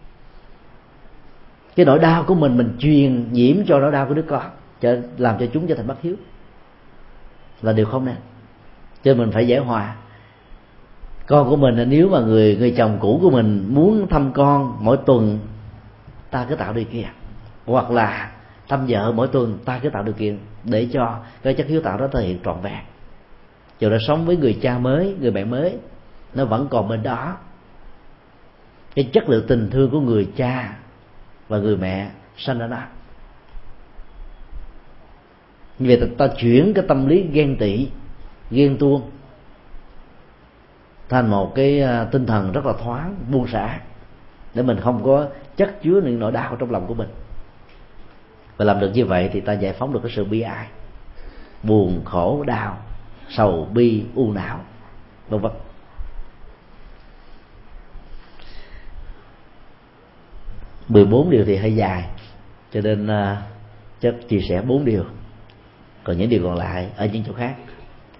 Cái nỗi đau của mình truyền nhiễm cho nỗi đau của đứa con, làm cho chúng trở thành bất hiếu, là điều không nên. Cho nên mình phải giải hòa. Con của mình là nếu mà người chồng cũ của mình muốn thăm con mỗi tuần, ta cứ tạo điều kiện, hoặc là thăm vợ mỗi tuần, ta cứ tạo điều kiện để cho cái chất hiếu tạo đó thể hiện trọn vẹn. Dù đã sống với người cha mới, người mẹ mới, nó vẫn còn bên đó. Cái chất lượng tình thương của người cha và người mẹ sanh ra đó. Như vậy ta chuyển cái tâm lý ghen tị, ghen tuông thành một cái tinh thần rất là thoáng, buông xả, để mình không có chất chứa những nỗi đau trong lòng của mình. Và làm được như vậy thì ta giải phóng được cái sự bi ai, buồn khổ đau, sầu bi u não, vân vân. Mười 14 điều thì hơi dài, cho nên chắc chia sẻ 4 điều, còn những điều còn lại ở những chỗ khác.